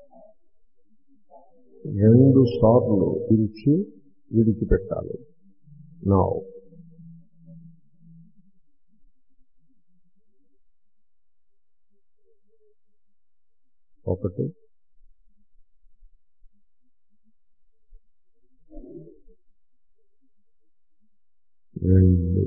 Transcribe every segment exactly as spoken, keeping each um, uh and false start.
రెండు సార్లు పిలిచి విడిచిపెట్టాలి. నౌ ఒకటి, రెండు,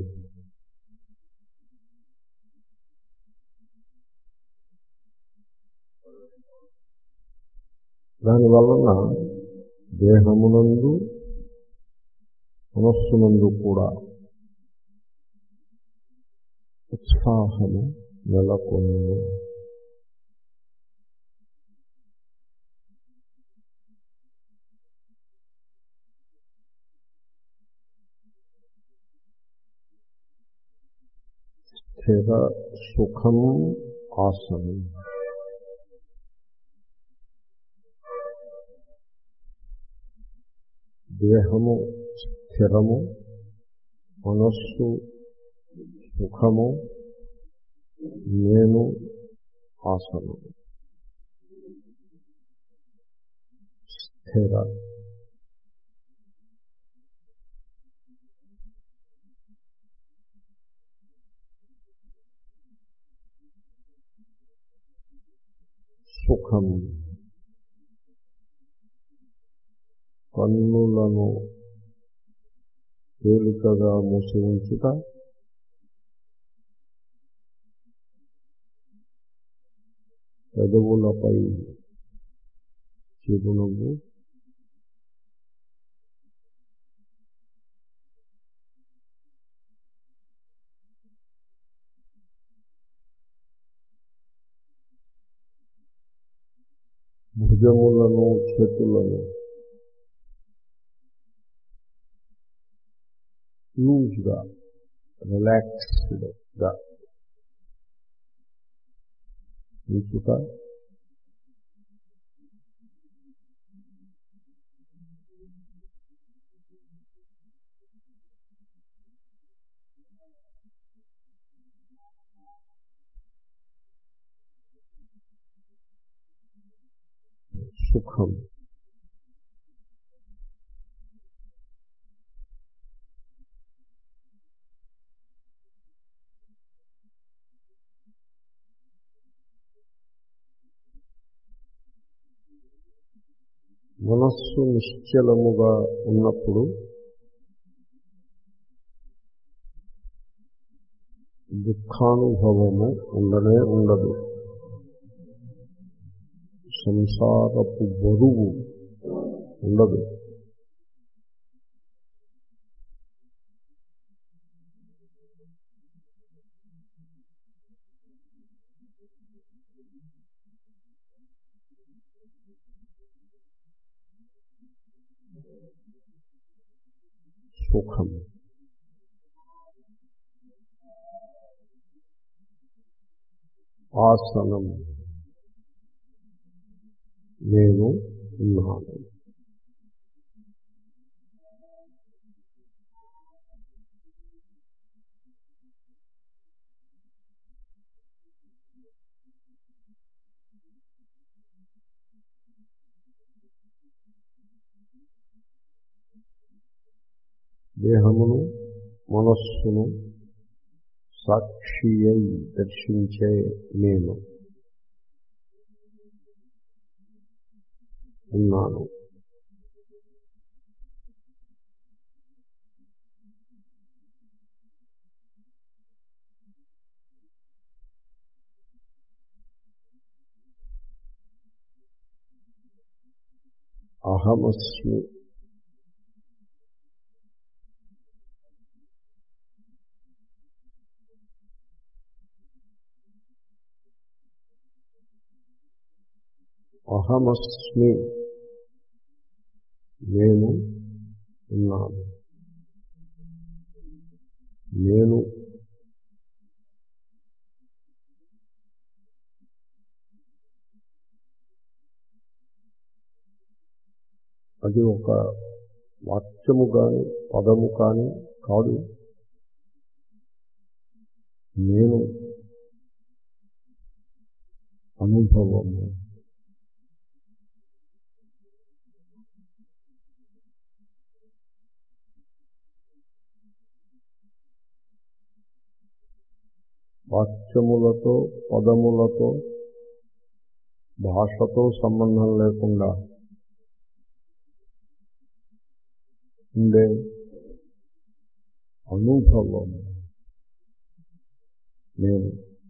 దానివలన దేహమునందు మనస్సునందు కూడా ఉత్సాహము నెలకొను. స్థిర సుఖం ఆసనం. దేహము స్థిరము, మనస్సు సుఖము, నేను ఆసనము. స్థిర సుఖం. కన్నులను తేలికగా మూసి ఉంచుట, పెదవులపై చిరునవ్వు, భుజములను చేతులను లూజ్గా రిలాక్స్డ్గా ఉంచుట, సుఖం. మనస్సు నిశ్చలముగా ఉన్నప్పుడు దుఃఖానుభవము ఉండనే ఉండదు. సంసారపు బరువు ఉండదు. సుఖం. ఆసనం. నేను ఉన్నాను. దేహమును మనస్సును సాక్షి అయి దర్శించే నేను ఉన్నాను. అహమస్మి. అహమస్మి నేను ఉన్నాను. నేను అది ఒక వాక్యము కాని పదము కాని కాదు. నేను అనుభవము. వాక్యములతో పదములతో భాషతో సంబంధం లేకుండా ఉండే అనుభవం నేను.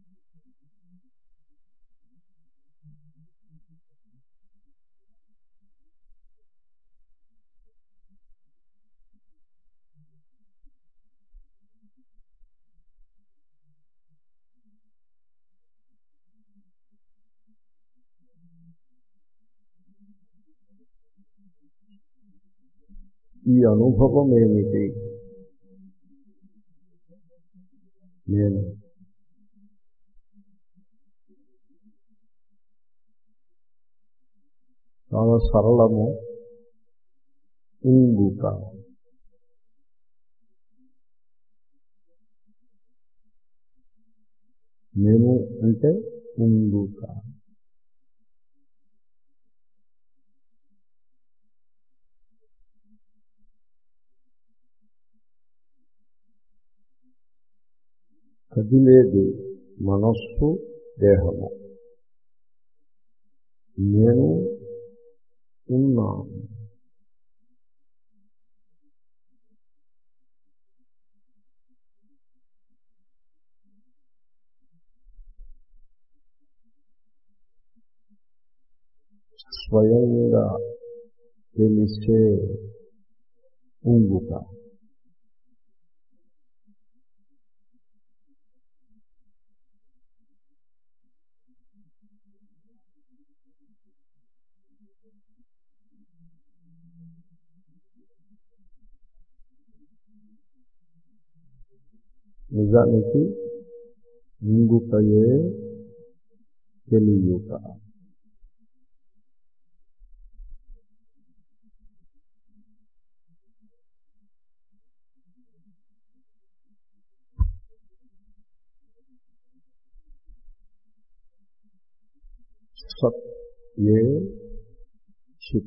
ఈ అనుభవం ఏమిటి? నేను. చాలా సరళము. ఉండుట. నేను అంటే ఉండుట. కదిలేది మనస్సు, దేహము. నేను ఉన్నాను. స్వయంగా తెలిసే ఉండుట. నిజానికి ఉండుటయే తెలియుట. సత్ ఏ చిత్.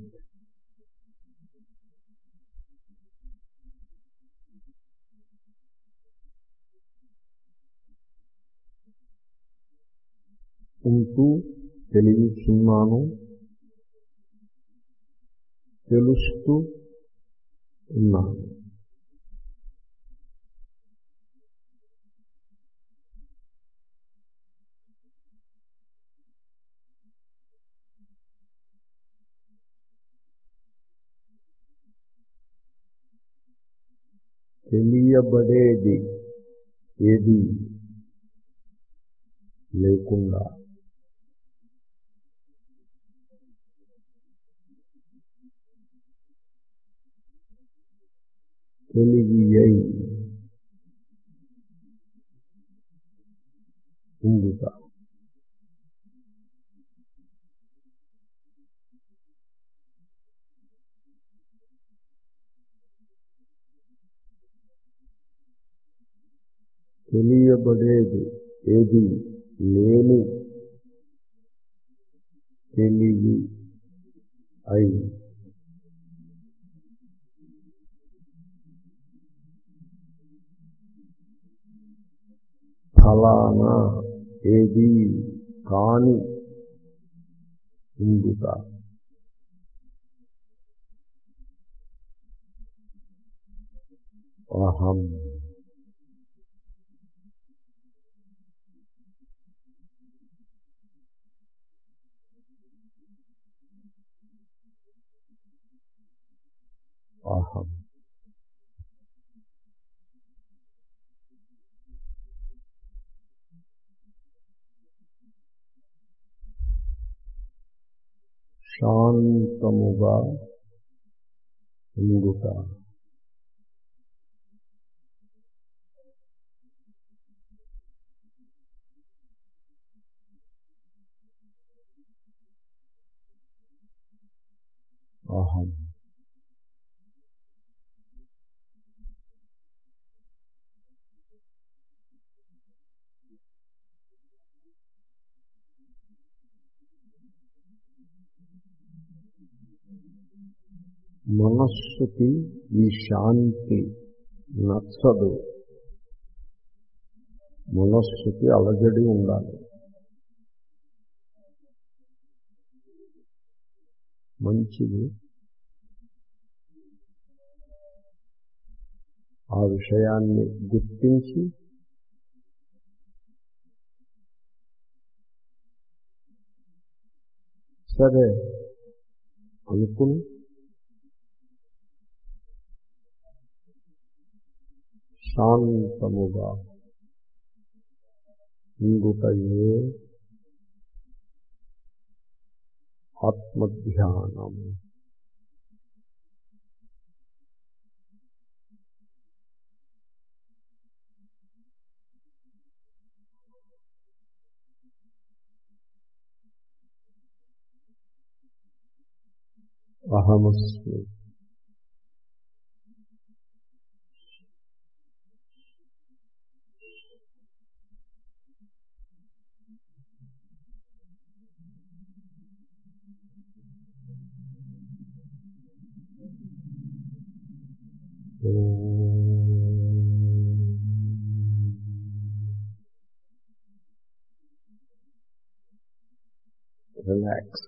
ఉంటూ తెలియచున్నాను, తెలుస్తూ ఉన్నాను. తెలియబడేది ఏది లేకుండా తెలియై ఉండుట. తెలియబడేది ఏది లేని తెలివి అయి ఫలానా ఏది కాని ఉండుట. అహం. అహం. శాంతముగా ఉండుట. అహం. మనస్సుకి ఈ శాంతి నచ్చదు. మనస్సుకి అలజడి ఉండాలి. మంచిది. ఆ విషయాన్ని గుర్తించి సరే అనుకుని శాంతముగా ఉండుటయే ఆత్మధ్యానము. అహమస్మి రిలాక్స్.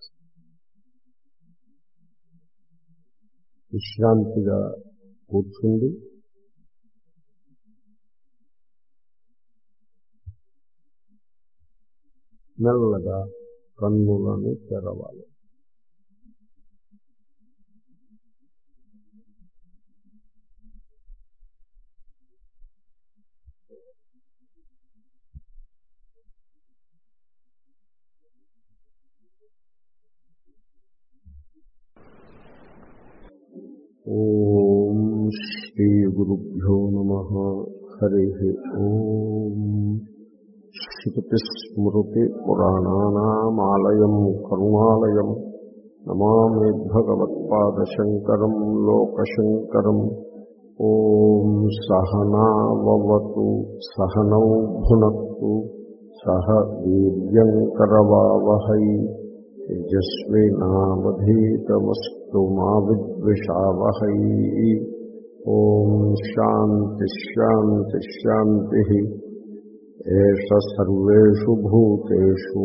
విశ్రాంతిగా కూర్చుండి మెల్లగా కన్నులను తెరవాలి. ఓం శ్రీ గురుభ్యో నమః. హరి ఓం. శృతిస్మృతి పురాణానామాలయం కరుణాలయం నమామి భగవత్పాదశంకరం లోకశంకరం. ఓం సహనావవతు సహనౌ భునక్తు సహ వీర్యంకరవావహై తేజస్వినావధీతమస్తు మా విద్విషావహై. ఓం శాంతి శాంతి శాంతి. ఏష సర్వేషు భూతేషు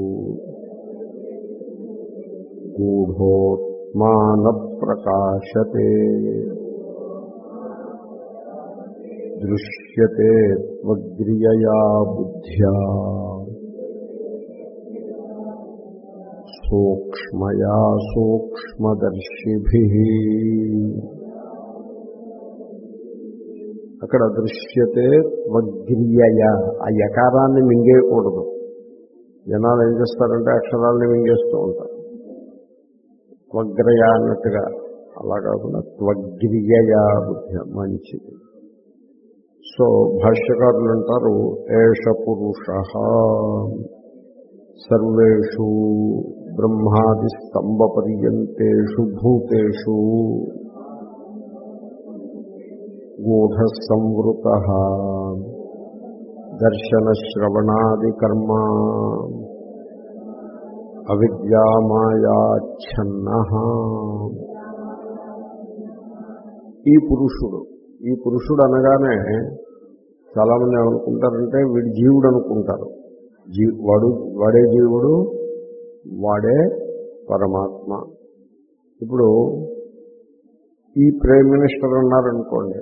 గూఢోత్మాన ప్రకాశతే దృశ్యతే త్వగ్రియయా బుద్ధ్యా సూక్ష్మయా సూక్ష్మదర్శిభిః. అక్కడ దృశ్యతే త్వగ్రియయా, ఆ యకారాన్ని మింగేయకూడదు. జనాలు ఏం చేస్తారంటే అక్షరాలని మింగేస్తూ ఉంటారు. త్వగ్రయ అన్నట్టుగా అలా కాకుండా త్వగ్రియయా బుద్ధ్య, మంచిది. సో భాష్యకారులు అంటారు ఏష పురుషః సర్వేషు బ్రహ్మాది స్తంభ పర్యంతేషు భూతేషు గూఢ సంవృతః దర్శన శ్రవణాది కర్మ అవిద్యామాయాచ్ఛన్నః. ఈ పురుషుడు ఈ పురుషుడు అనగానే చాలామంది ఏమనుకుంటారంటే వీడు జీవుడు అనుకుంటారు. జీ వాడు వాడే జీవుడు, వాడే పరమాత్మ. ఇప్పుడు ఈ ప్రైమ్ మినిస్టర్ అన్నారనుకోండి,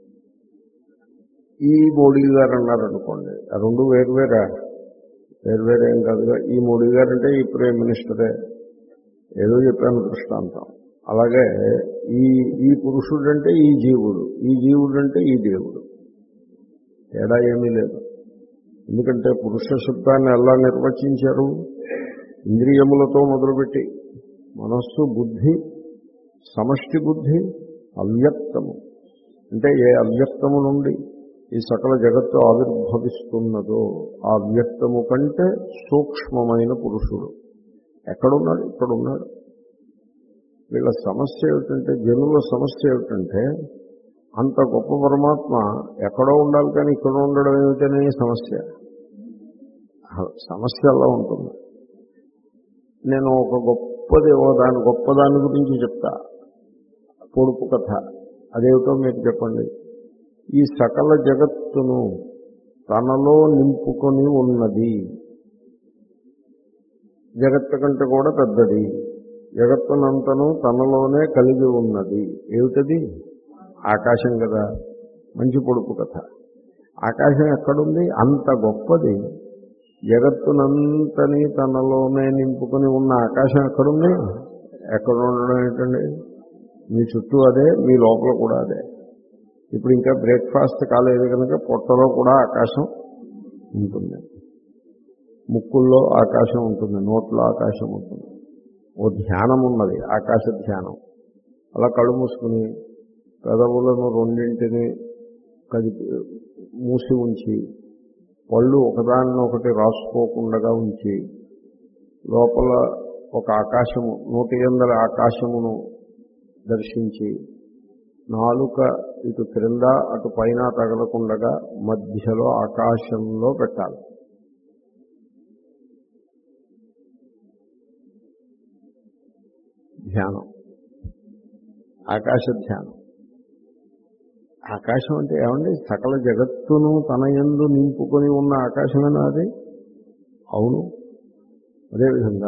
ఈ మోడీ గారు అన్నారనుకోండి, ఆ రెండు వేరువేరా? వేరువేరేం కాదుగా. ఈ మోడీ గారు అంటే ఈ ప్రైమ్ మినిస్టరే. ఏదో చెప్పాను దృష్టాంతం. అలాగే ఈ ఈ పురుషుడు అంటే ఈ జీవుడు, ఈ జీవుడు అంటే ఈ దేవుడు. తేడా ఏమీ లేదు. ఎందుకంటే పురుష శబ్దాన్ని ఎలా నిర్వచించారు? ఇంద్రియములతో మొదలుపెట్టి మనస్సు, బుద్ధి, సమష్టి బుద్ధి, అవ్యక్తము. అంటే ఏ అవ్యక్తము నుండి ఈ సకల జగత్తు ఆవిర్భవిస్తున్నదో ఆ అవ్యక్తము కంటే సూక్ష్మమైన పురుషుడు ఎక్కడున్నాడు? ఇక్కడున్నాడు. వీళ్ళ సమస్య ఏమిటంటే, జనుల సమస్య ఏమిటంటే, అంత గొప్ప పరమాత్మ ఎక్కడో ఉండాలి కానీ ఇక్కడ ఉండడం ఏమిటనే సమస్య. సమస్య అలా ఉంటుంది. నేను ఒక గొప్పది దాని గొప్పదాని గురించి చెప్తా, పొడుపు కథ. అదేమిటో మీరు చెప్పండి. ఈ సకల జగత్తును తనలో నింపుకొని ఉన్నది. జగత్తు కంటే కూడా పెద్దది. జగత్తునంతను తనలోనే కలిగి ఉన్నది. ఏమిటది? ఆకాశం కదా. మంచి పొడుపు కథ. ఆకాశం ఎక్కడుంది? అంత గొప్పది. జగత్తునంతని తనలోనే నింపుకొని ఉన్న ఆకాశం ఎక్కడుంది? ఎక్కడ ఉండడం ఏంటండి? మీ చుట్టూ అదే, మీ లోపల కూడా అదే. ఇప్పుడు ఇంకా బ్రేక్ఫాస్ట్ కాలేదు కనుక పొట్టలో కూడా ఆకాశం ఉంటుంది, ముక్కుల్లో ఆకాశం ఉంటుంది, నోట్లో ఆకాశం ఉంటుంది. ఓ ధ్యానం ఉన్నది, ఆకాశ ధ్యానం. అలా కళ్ళు మూసుకుని పెదవులను రెండింటిని కదిపి మూసి ఉంచి పళ్ళు ఒకదాన్నొకటి రాసుకోకుండా ఉంచి లోపల ఒక ఆకాశము, నూటి ఎందల ఆకాశమును దర్శించి నాలుక ఇటు క్రింద అటు పైన తగలకుండగా మధ్యలో ఆకాశంలో పెట్టాలి. ధ్యానం, ఆకాశ ధ్యానం. ఆకాశం అంటే ఏమండి? సకల జగత్తును తన యందు నింపుకొని ఉన్న ఆకాశమేనా అది? అవును. అదేవిధంగా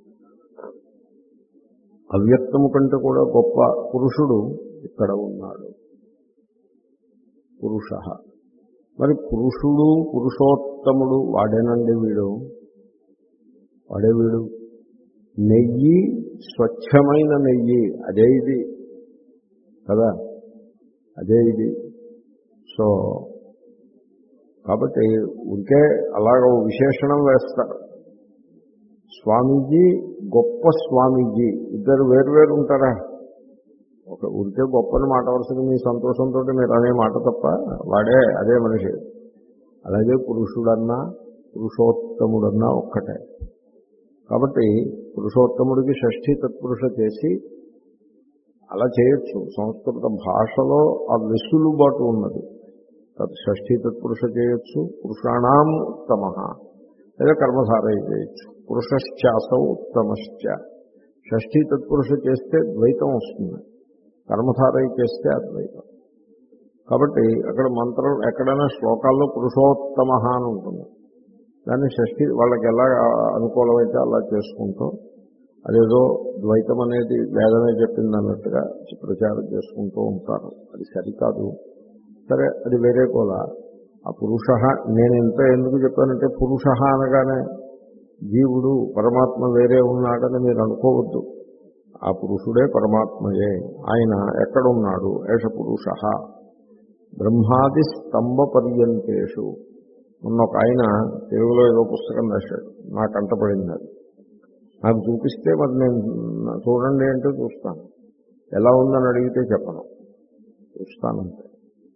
అవ్యక్తము కంటే కూడా గొప్ప పురుషుడు ఇక్కడ ఉన్నాడు, పురుష. మరి పురుషుడు, పురుషోత్తముడు వాడేనండి వీడు, వాడే వీడు. నెయ్యి, స్వచ్ఛమైన నెయ్యి, అదే ఇది కదా, అదే ఇది. సో కాబట్టి ఉంటే అలాగ విశేషణం వేస్తారు. స్వామీజీ, గొప్ప స్వామీజీ, ఇద్దరు వేరువేరు ఉంటారా? ఒక ఉంటే గొప్పని మాట వరుసగా మీ సంతోషంతో మీరు అనే మాట తప్ప వాడే అదే మనిషి. అలాగే పురుషుడన్నా పురుషోత్తముడన్నా ఒక్కటే. కాబట్టి పురుషోత్తముడికి షష్ఠీ తత్పురుష చేసి అలా చేయొచ్చు. సంస్కృత భాషలో ఆ వెసులుబాటు ఉన్నది. షష్ఠీ తత్పురుష చేయొచ్చు, పురుషాణం ఉత్తమ, లేదా కర్మధారయ చేయొచ్చు. పురుషశ్చాసౌ ఉత్తమశ్చ. షష్ఠీ తత్పురుష చేస్తే ద్వైతం వస్తుంది, కర్మధారయ చేస్తే అద్వైతం. కాబట్టి అక్కడ మంత్రం ఎక్కడైనా శ్లోకాల్లో పురుషోత్తమ అని ఉంటుంది. దాన్ని షష్ఠీ వాళ్ళకి ఎలా అనుకూలమైతే అలా చేసుకుంటూ అదేదో ద్వైతం అనేది వేదమే చెప్పింది అన్నట్టుగా ప్రచారం చేసుకుంటూ ఉంటారు. అది సరికాదు. సరే, అది వేరే కూడా. ఆ పురుష, నేను ఇంత ఎందుకు చెప్పానంటే పురుష అనగానే జీవుడు పరమాత్మ వేరే ఉన్నాడని మీరు అనుకోవద్దు. ఆ పురుషుడే పరమాత్మయే. ఆయన ఎక్కడున్నాడు? ఏష పురుష బ్రహ్మాది స్తంభ పర్యంతేషు. మొన్న ఒక ఆయన తెలుగులో ఏదో పుస్తకం రాశాడు, నాకు కంటపడింది. అది నాకు చూపిస్తే మరి నేను చూడండి అంటే చూస్తాను, ఎలా ఉందని అడిగితే చెప్పను, చూస్తానంటే.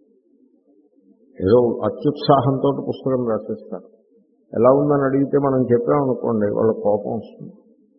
ఏదో అత్యుత్సాహంతో పుస్తకం రాసేస్తారు. ఎలా ఉందని అడిగితే మనం చెప్పామనుకోండి వాళ్ళ కోపం వస్తుంది.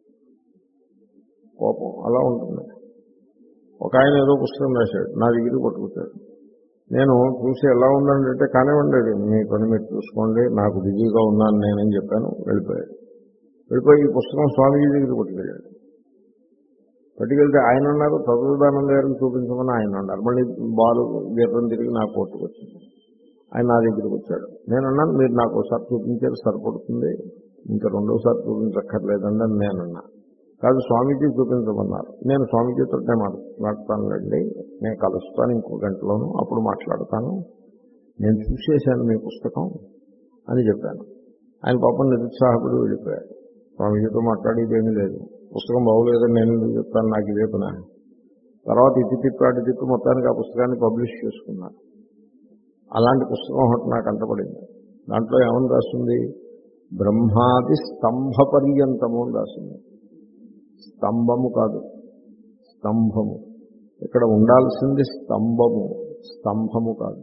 కోపం అలా ఉంటుంది. ఒక ఆయన ఏదో పుస్తకం రాశాడు, నా దగ్గరికి పట్టుకుతాడు. నేను చూసి ఎలా ఉందని అంటే కానివ్వండి, మీ పని మీరు చూసుకోండి, నాకు బిజీగా ఉన్నాను నేనేం చెప్పాను. వెళ్ళిపోయాడు. వెళ్ళిపోయి ఈ పుస్తకం స్వామీజీ దగ్గరికి పట్టుకెళ్ళాడు. పట్టుకెళ్తే ఆయన అన్నారు, తత్వదానంద గారికి చూపించమని ఆయన అన్నారు. మళ్ళీ బాలు దీపం తిరిగి నా కోర్టుకు వచ్చింది. ఆయన నా దగ్గరికి వచ్చాడు. నేను అన్నాను, మీరు నాకు ఒకసారి చూపించారు సరిపడుతుంది, ఇంకా రెండోసారి చూపించక్కర్లేదండి అని నేనన్నా. కాదు, స్వామీజీ చూపించమన్నారు. నేను స్వామీజీతో నేను మాట్లాడతానులేండి, నేను కలుస్తాను ఇంకో గంటలోనూ, అప్పుడు మాట్లాడతాను, నేను చూసేశాను మీ పుస్తకం అని చెప్పాను. ఆయన పాపం నిరుత్సాహపడి వెళ్ళిపోయాడు. స్వామీజీతో మాట్లాడేదేమీ లేదు, పుస్తకం బాగోలేదని నేను ఎందుకు చెప్తాను, నాకు ఇదే పని. తర్వాత ఇటు తిప్పి అటు తిప్పి మొత్తానికి ఆ పుస్తకాన్ని పబ్లిష్ చేసుకున్నాను. అలాంటి పుస్తకం ఒకటి నాకు అంటపడింది. దాంట్లో ఏమని రాస్తుంది? బ్రహ్మాది స్తంభ పర్యంతము అని రాసింది. స్తంభము కాదు, స్తంభము. ఇక్కడ ఉండాల్సింది స్తంభము, స్తంభము కాదు.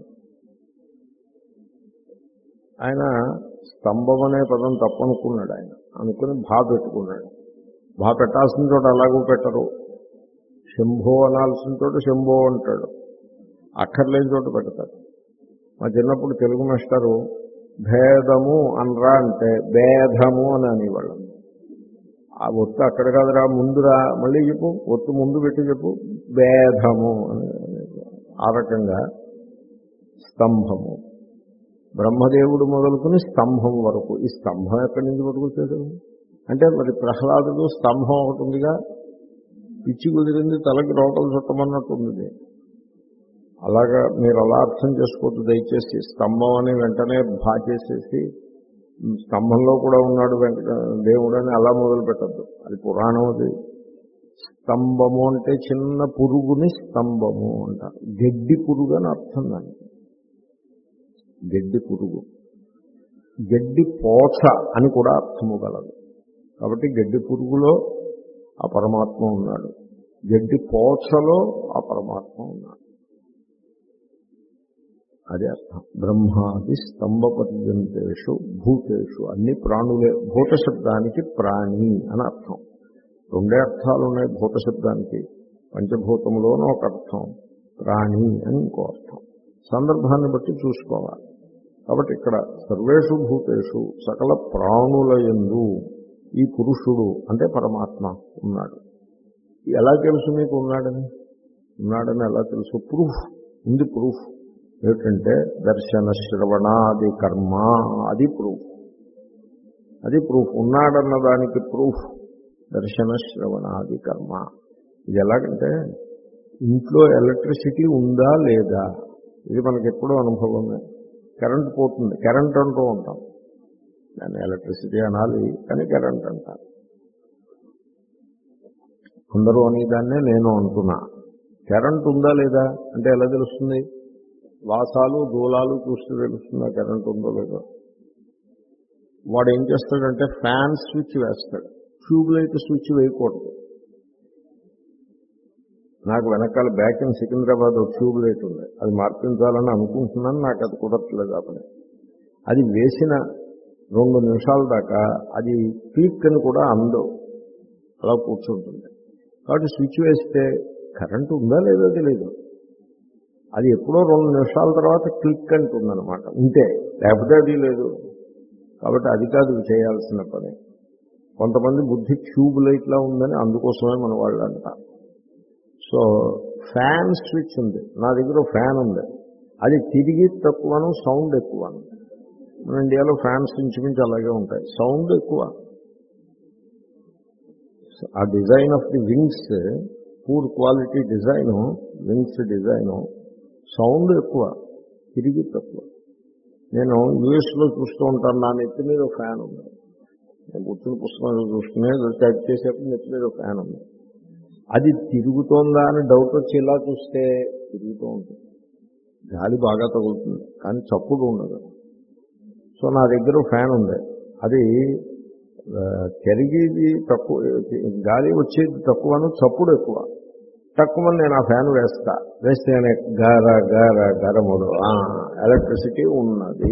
ఆయన స్తంభం అనే పదం తప్పనుకున్నాడు. ఆయన అనుకుని భా పెట్టుకున్నాడు. భా పెట్టాల్సిన చోట అలాగూ పెట్టరు. శంభో అనాల్సిన చోట శంభో అంటాడు, అక్కర్లేని చోట పెడతారు. మా చిన్నప్పుడు తెలుగు మాస్టారు భేదము అనరా అంటే భేదము అని అనేవాళ్ళం. ఆ ఒత్తు అక్కడ కాదురా, ముందురా, మళ్ళీ చెప్పు, ఒత్తు ముందు పెట్టి చెప్పు, భేదము అని. ఆ రకంగా స్తంభము. బ్రహ్మదేవుడు మొదలుకొని స్తంభం వరకు. ఈ స్తంభం ఎక్కడి నుంచి పట్టుకొచ్చాడు అంటే మరి ప్రహ్లాదుడు స్తంభం ఒకటి ఉందిగా, పిచ్చి కుదిరింది తలకి రోకలు చుట్టమన్నట్టుంది. అలాగా మీరు అలా అర్థం చేసుకోవద్దు దయచేసి. స్తంభం అని వెంటనే భా చేసేసి స్తంభంలో కూడా ఉన్నాడు వెంకట దేవుడు అని అలా మొదలు పెట్టద్దు. అది పురాణం. అది స్తంభము అంటే చిన్న పురుగుని స్తంభము అంటారు. గడ్డి పురుగు అని అర్థం దానికి. గడ్డి పురుగు, గడ్డి పోచ అని కూడా అర్థము గలదు. కాబట్టి గడ్డి పురుగులో ఆ పరమాత్మ ఉన్నాడు, గడ్డి పోచలో ఆ పరమాత్మ ఉన్నాడు. అదే అర్థం. బ్రహ్మాది స్తంభ పర్యంతేషు భూతేషు, అన్ని ప్రాణులే. భూత శబ్దానికి ప్రాణి అని అర్థం. రెండే అర్థాలు ఉన్నాయి భూత శబ్దానికి. పంచభూతములోనూ ఒక అర్థం, ప్రాణి అని ఇంకో అర్థం. సందర్భాన్ని బట్టి చూసుకోవాలి. కాబట్టి ఇక్కడ సర్వేషు భూతేషు సకల ప్రాణుల యందు ఈ పురుషుడు అంటే పరమాత్మ ఉన్నాడు. ఎలా తెలుసు మీకు ఉన్నాడని? ఉన్నాడని ఎలా తెలుసు? ప్రూఫ్ ఉంది. ప్రూఫ్ ఏమిటంటే దర్శన శ్రవణాది కర్మ, అది ప్రూఫ్. అది ప్రూఫ్. ఉన్నాడన్న దానికి ప్రూఫ్ దర్శన శ్రవణాది కర్మ. ఇది ఎలాగంటే ఇంట్లో ఎలక్ట్రిసిటీ ఉందా లేదా, ఇది మనకి ఎప్పుడూ అనుభవమే. కరెంట్ పోతుంది, కరెంట్ అంటూ ఉంటాం. దాన్ని ఎలక్ట్రిసిటీ అనాలి కానీ కరెంట్ అంటారు. అందరూ అనేదాన్నే నేను అంటున్నా. కరెంట్ ఉందా లేదా అంటే ఎలా తెలుస్తుంది? వాసాలు దూలాలు చూస్తే తెలుస్తుందా కరెంట్ ఉందో లేదో. వాడు ఏం చేస్తాడంటే ఫ్యాన్ స్విచ్ వేస్తాడు, ట్యూబ్ లైట్ స్విచ్ వేయకూడదు. నాకు వెనకాల బ్యాక్ ఇన్ సికింద్రాబాద్ ఒక ట్యూబ్ లైట్ ఉంది, అది మార్పించాలని అనుకుంటున్నాను. నాకు అది కుదరట్లేదు. అప్పుడు అది వేసిన రెండు నిమిషాల దాకా అది క్లిక్ అని కూడా అందవు, అలా కూర్చుంటుంది. కాబట్టి స్విచ్ వేస్తే కరెంట్ ఉందా లేదో తెలియదు. అది ఎప్పుడో రెండు నిమిషాల తర్వాత క్లిక్ అంటుందన్నమాట, ఉంటే. లేకపోతే అది లేదు. కాబట్టి అది కాదు చేయాల్సిన పని. కొంతమంది బుద్ధి ట్యూబ్ లైట్లా ఉందని అందుకోసమే మన వాళ్ళు అంటారు. సో ఫ్యాన్ స్విచ్ ఉంది, నా దగ్గర ఫ్యాన్ ఉంది, అది తిరిగి తక్కువను, సౌండ్ ఎక్కువను. మన ఇండియాలో ఫ్యాన్స్ ఇంచుమించు అలాగే ఉంటాయి, సౌండ్ ఎక్కువ. ఆ design of the wings poor quality design, wings design, sound ఎక్కువ, తిరిగి తక్కువ. నేను యూఎస్లో చూస్తూ ఉంటాను, నా నెత్తి మీద ఒక ఫ్యాన్ ఉంది. నేను కూర్చుని పుస్తకాలు చూసుకునే టైప్ చేసేప్పుడు నెత్తి మీద ఒక ఫ్యాన్ ఉంది. అది తిరుగుతోందా అని డౌట్ వచ్చి ఇలా చూస్తే తిరుగుతూ ఉంటుంది, గాలి బాగా తగులుతుంది కానీ చప్పుడు ఉండదు. సో నా దగ్గర ఫ్యాన్ ఉంది, అది తిరిగేది తక్కువ, గాలి వచ్చేది తక్కువను, చప్పుడు ఎక్కువ. తక్కువ నేను ఆ ఫ్యాన్ వేస్తా, వేస్తే గార గార గార మొదలు ఎలక్ట్రిసిటీ ఉన్నది.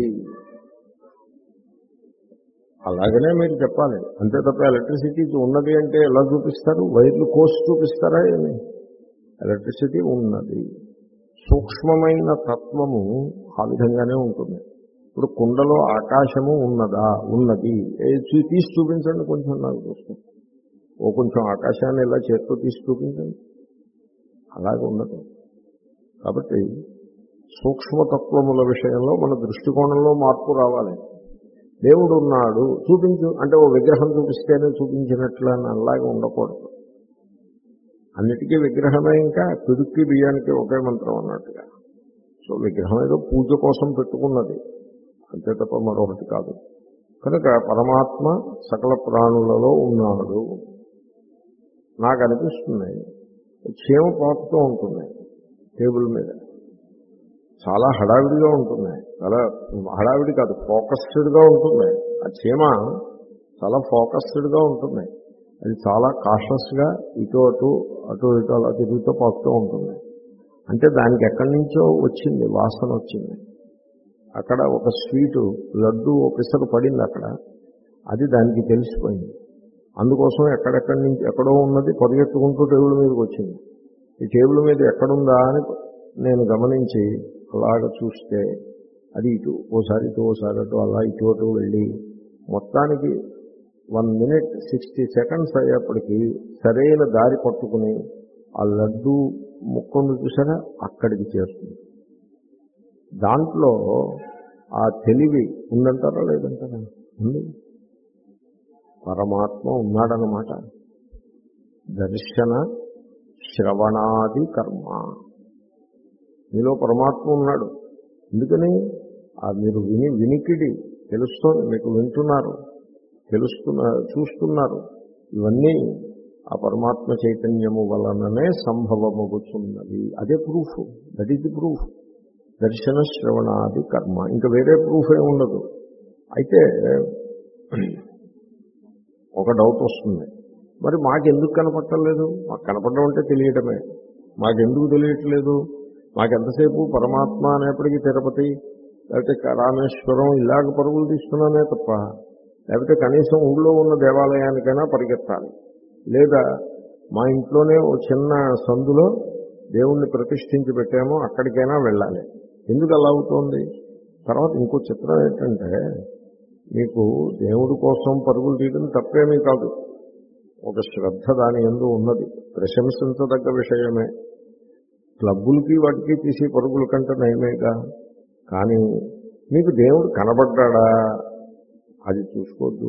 అలాగనే మీరు చెప్పాలి, అంతే తప్ప ఎలక్ట్రిసిటీ ఉన్నది అంటే ఎలా చూపిస్తారు? వైర్లు కోసి చూపిస్తారా ఏమి? ఎలక్ట్రిసిటీ ఉన్నది. సూక్ష్మమైన తత్వము ఆ విధంగానే ఉంటుంది. ఇప్పుడు కుండలో ఆకాశము ఉన్నదా? ఉన్నది. తీసి చూపించండి కొంచెం, నాకు చూస్తాం. ఓ కొంచెం ఆకాశాన్ని ఇలా చేత్తో తీసి చూపించండి, అలాగే ఉండదు. కాబట్టి సూక్ష్మతత్వముల విషయంలో మన దృష్టికోణంలో మార్పు రావాలి. దేవుడు ఉన్నాడు చూపించు అంటే ఓ విగ్రహం చూపిస్తేనే చూపించినట్లు అని అలాగే ఉండకూడదు. అన్నిటికీ విగ్రహమే, ఇంకా పిడుక్కి బియ్యానికి ఒకే మంత్రం అన్నట్టుగా. సో విగ్రహం ఏదో పూజ కోసం పెట్టుకున్నది, అంతే తప్ప మరొకటి కాదు. కనుక పరమాత్మ సకల ప్రాణులలో ఉన్నాడు. నాకు అనిపిస్తుంది చీమ పాకుతూ ఉంటుంది టేబుల్ మీద, చాలా హడావిడిగా ఉంటుంది. చాలా హడావిడి కాదు, ఫోకస్డ్గా ఉంటుంది. ఆ చీమ చాలా ఫోకస్డ్గా ఉంటుంది. అది చాలా కాషస్గా ఇటు అటు అటు ఇటు అలా తిరుగుతూ పాకుతూ ఉంటుంది. అంటే దానికి ఎక్కడి నుంచో వచ్చింది, వాసన వచ్చింది. అక్కడ ఒక స్వీటు లడ్డు ఒకసారి పడింది అక్కడ, అది దానికి తెలిసిపోయింది. అందుకోసం ఎక్కడెక్కడి నుంచి ఎక్కడో ఉన్నది పరిగెత్తుకుంటూ టేబుల్ మీదకి వచ్చింది. ఈ టేబుల్ మీద ఎక్కడుందా అని నేను గమనించి అలాగ చూస్తే అది ఇటు ఓసారి ఇటు ఓసారి అటు అలా ఇటు అటు వెళ్ళి మొత్తానికి వన్ మినిట్ సిక్స్టీ సెకండ్స్ అయ్యేప్పటికీ సరైన దారి పట్టుకుని ఆ లడ్డు ముక్కందు చూసారా అక్కడికి చేస్తుంది. దాంట్లో ఆ తెలివి ఉందంటారా లేదంటారా? ఉంది. పరమాత్మ ఉన్నాడనమాట. దర్శన శ్రవణాది కర్మ, మీలో పరమాత్మ ఉన్నాడు. ఎందుకని? ఆ మీరు విని వినికిడి తెలుస్తోంది, మీకు వింటున్నారు, తెలుస్తున్నారు, చూస్తున్నారు. ఇవన్నీ ఆ పరమాత్మ చైతన్యము వలననే సంభవమవుతున్నది. అదే proof. That is the proof. దర్శన శ్రవణాది కర్మ, ఇంకా వేరే ప్రూఫ్ ఏ ఉండదు. అయితే ఒక డౌట్ వస్తుంది, మరి మాకెందుకు కనపట్టలేదు? మాకు కనపడడం అంటే తెలియడమే. మాకెందుకు తెలియట్లేదు? మాకెంతసేపు పరమాత్మ అనేప్పటికీ తిరుపతి లేకపోతే రామేశ్వరం ఇలాగ పరుగులు తీస్తున్నానే తప్ప, లేకపోతే కనీసం ఊళ్ళో ఉన్న దేవాలయానికైనా పరిగెత్తాలి, లేదా మా ఇంట్లోనే ఓ చిన్న సందులో దేవుణ్ణి ప్రతిష్ఠించి పెట్టామో అక్కడికైనా వెళ్ళాలి. ఎందుకు అలా అవుతోంది? తర్వాత ఇంకో చిత్రం ఏంటంటే, మీకు దేవుడి కోసం పరుగులు తీయడం తప్పేమీ కాదు. ఒక శ్రద్ధ దాని యందు ఉన్నది, ప్రశంసించదగ్గ విషయమే. క్లబ్బులకి వాటికి తీసి పరుగుల కంటే నయమేగా. కానీ మీకు దేవుడు కనబడ్డాడా అది చూసుకోవద్దు.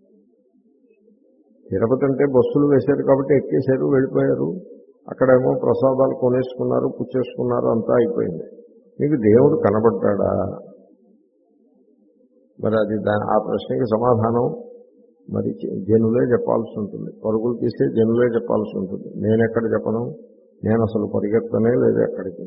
తిరుపతి అంటే బస్సులు వేశారు కాబట్టి ఎక్కేశారు, వెళ్ళిపోయారు. అక్కడేమో ప్రసాదాలు కొనేసుకున్నారు, పుచ్చేసుకున్నారు, అంతా అయిపోయింది. మీకు దేవుడు కనబడ్డాడా? మరి అది దా ఆ ప్రశ్నకి సమాధానం మరి జనులే చెప్పాల్సి ఉంటుంది. పరుగులు తీసే జనులే చెప్పాల్సి ఉంటుంది. నేను ఎక్కడ చెప్పను, నేను అసలు పరిగెత్తనే లేదు ఎక్కడికి.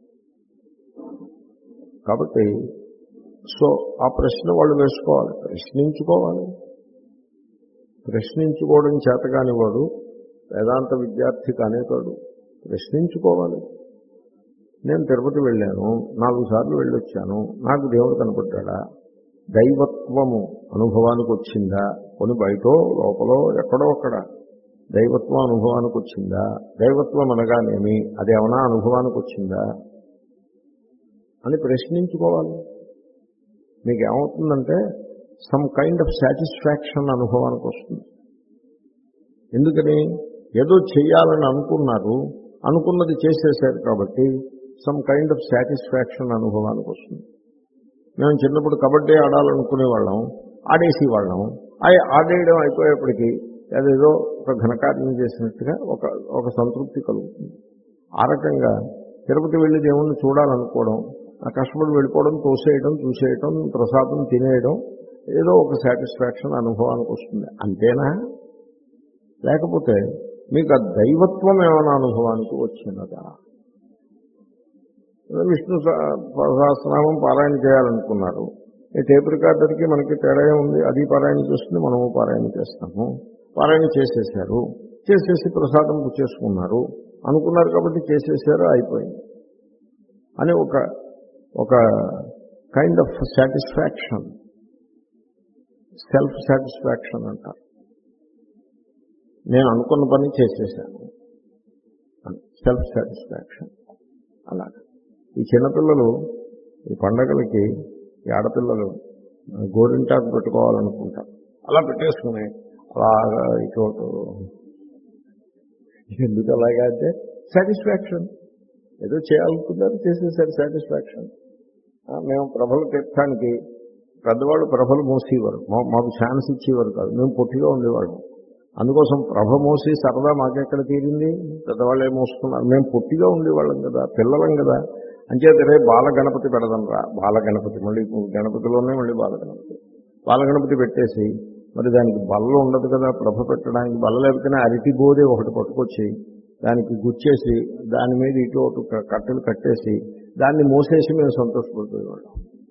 కాబట్టి సో ఆ ప్రశ్న వాళ్ళు వేసుకోవాలి, ప్రశ్నించుకోవాలి. ప్రశ్నించుకోవడం చేతగాని వాడు వేదాంత విద్యార్థి కానేకాడు. ప్రశ్నించుకోవాలి. నేను తిరుపతి వెళ్ళాను, నాలుగు సార్లు వెళ్ళొచ్చాను, నాకు దేవుడు కనపడ్డా? దైవత్వము అనుభవానికి వచ్చిందా? కొన్ని బయటో లోపలో ఎక్కడో అక్కడ దైవత్వం అనుభవానికి వచ్చిందా? దైవత్వం అనగానేమి, అదేమన్నా అనుభవానికి వచ్చిందా అని ప్రశ్నించుకోవాలి. మీకు ఏమవుతుందంటే సమ్ కైండ్ ఆఫ్ సాటిస్ఫాక్షన్ అనుభవానికి వస్తుంది. ఎందుకని? ఏదో చేయాలని అనుకున్నారు, అనుకున్నది చేసేసారు కాబట్టి సమ్ కైండ్ ఆఫ్ సాటిస్ఫాక్షన్ అనుభవానికి వస్తుంది. మేము చిన్నప్పుడు కబడ్డీ ఆడాలనుకునేవాళ్ళం, ఆడేసి వాళ్ళం. అవి ఆడేయడం అయిపోయేప్పటికీ అదేదో ఒక ఘనకార్యం చేసినట్టుగా ఒక ఒక సంతృప్తి కలుగుతుంది. ఆ రకంగా తిరుపతి వెళ్ళి దేవుణ్ణి చూడాలనుకోవడం, ఆ కష్టపడి వెళ్ళిపోవడం, తోసేయడం, చూసేయడం, ప్రసాదం తినేయడం, ఏదో ఒక సాటిస్ఫాక్షన్ అనుభవానికి వస్తుంది. అంతేనా? లేకపోతే మీకు ఆ దైవత్వం ఏమైనా అనుభవానికి వచ్చినదా? విష్ణు సహస్రనామం పారాయణ చేయాలనుకున్నారు, ఈ టేప్ రికార్డర్కి మనకి తేడా ఉంది, అది పారాయణ చేస్తుంది, మనము పారాయణ చేస్తాము. పారాయణ చేసేసారు, చేసేసి ప్రసాదం పుచ్చేసుకున్నారు, అనుకున్నారు కాబట్టి చేసేసారు, అయిపోయింది అని ఒక ఒక kind of satisfaction, self satisfaction అంటారు. నేను అనుకున్న పని చేసేసాను, సెల్ఫ్ సాటిస్ఫాక్షన్. అలాగే ఈ చిన్నపిల్లలు ఈ పండగలకి ఈ ఆడపిల్లలు గోరింటాకు పెట్టుకోవాలనుకుంటారు. అలా పెట్టేసుకుని అలాగా ఇటు ఎందుకు అలాగా అంటే సాటిస్ఫాక్షన్. ఏదో చేయాలనుకున్నారు, చేసేసారు, సాటిస్ఫాక్షన్. మేము ప్రభల తీర్థానికి పెద్దవాళ్ళు ప్రభలు మోసేవారు, మాకు ఛాన్స్ ఇచ్చేవారు కాదు, మేము పొట్టిగా ఉండేవాళ్ళం. అందుకోసం ప్రభ మోసి సరదా మాకెక్కడ తీరింది? పెద్దవాళ్ళే మోస్తున్నారు, మేము పొట్టిగా ఉండేవాళ్ళం కదా, పిల్లలం కదా. అంచేతనే బాలగణపతి పెడదాం రా, బాలగణపతి మళ్ళీ గణపతిలోనే మళ్ళీ బాలగణపతి బాలగణపతి పెట్టేసి, మరి దానికి బల్ల ఉండదు కదా ప్రభ పెట్టడానికి. బల్ల లేకపోతే అరటి బోదే ఒకటి పట్టుకొచ్చి దానికి గుచ్చేసి దాని మీద ఇటు ఒకటి కట్టెలు కట్టేసి దాన్ని మోసేసి మేము సంతోషపడిపోయేవాళ్ళం.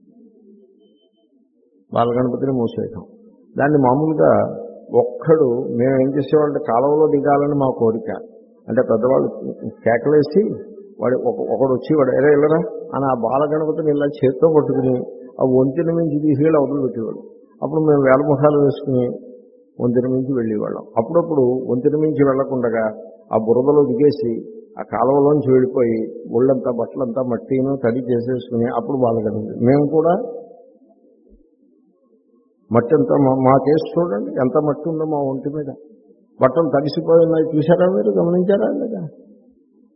బాలగణపతిని మోసేయటం. దాన్ని మామూలుగా ఒక్కడు మేము ఏం చేసేవాళ్ళంటే కాలువలో దిగాలని మా కోరిక. అంటే పెద్దవాళ్ళు కేకలేసి వాడు ఒక ఒకడు వచ్చి వాడు ఎరా వెళ్ళరా అని ఆ బాలగణపతిని ఇలా చేత్తో పట్టుకుని ఆ వంతెన మించి తీసుకెళ్ళి అవతలు పెట్టేవాడు. అప్పుడు మేము వేలముఖాలు వేసుకుని వంతెన మించి వెళ్ళేవాళ్ళం. అప్పుడప్పుడు వంతెన మించి వెళ్లకుండా ఆ బురదలో దిగేసి ఆ కాలువలోంచి వెళ్ళిపోయి ఒళ్ళంతా బట్టలంతా మట్టిను తడి చేసేసుకుని అప్పుడు బాలగణపతి. మేము కూడా మట్టి అంతా మా కేసు చూడండి ఎంత మట్టి ఉందో మా ఒంటి మీద, బట్టలు తడిసిపోయి ఉన్నాయి, చూసారా మీరు, గమనించారా లేదా?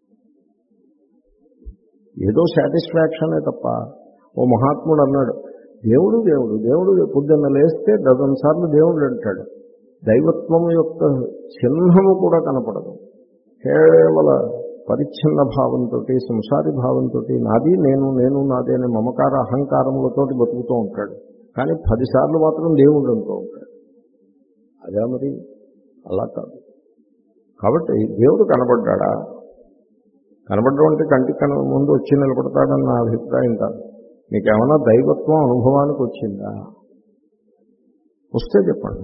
ఏదో సాటిస్ఫాక్షనే తప్ప. ఓ మహాత్ముడు అన్నాడు, దేవుడు దేవుడు దేవుడు పొద్దున్న లేస్తే డజన్ సార్లు దేవుడు అంటాడు. దైవత్వం యొక్క చిహ్నము కూడా కనపడదు. కేవల పరిచ్ఛిన్న భావంతో, సంసారి భావంతో నాది నేను నేను నాది అనే మమకార అహంకారములతో బతుకుతూ ఉంటాడు. కానీ పదిసార్లు మాత్రం దేవుడు అంటూ ఉంటాడు. అదే మరి అలా కాదు. కాబట్టి దేవుడు కనబడ్డా, కనబడడం అంటే కంటికి కన ముందు వచ్చి నిలబడతాడని నా అభిప్రాయం కాదు. మీకేమైనా దైవత్వం అనుభవానికి వచ్చిందా? వస్తే చెప్పండి.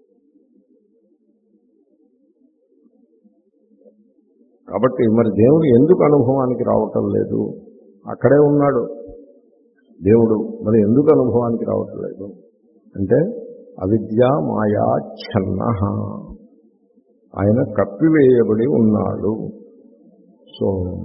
కాబట్టి మరి దేవుడు ఎందుకు అనుభవానికి రావటం లేదు? అక్కడే ఉన్నాడు దేవుడు, మరి ఎందుకు అనుభవానికి రావటం లేదు అంటే అవిద్య మాయా ఛన్న, ఆయన కప్పివేయబడి ఉన్నాడు. సో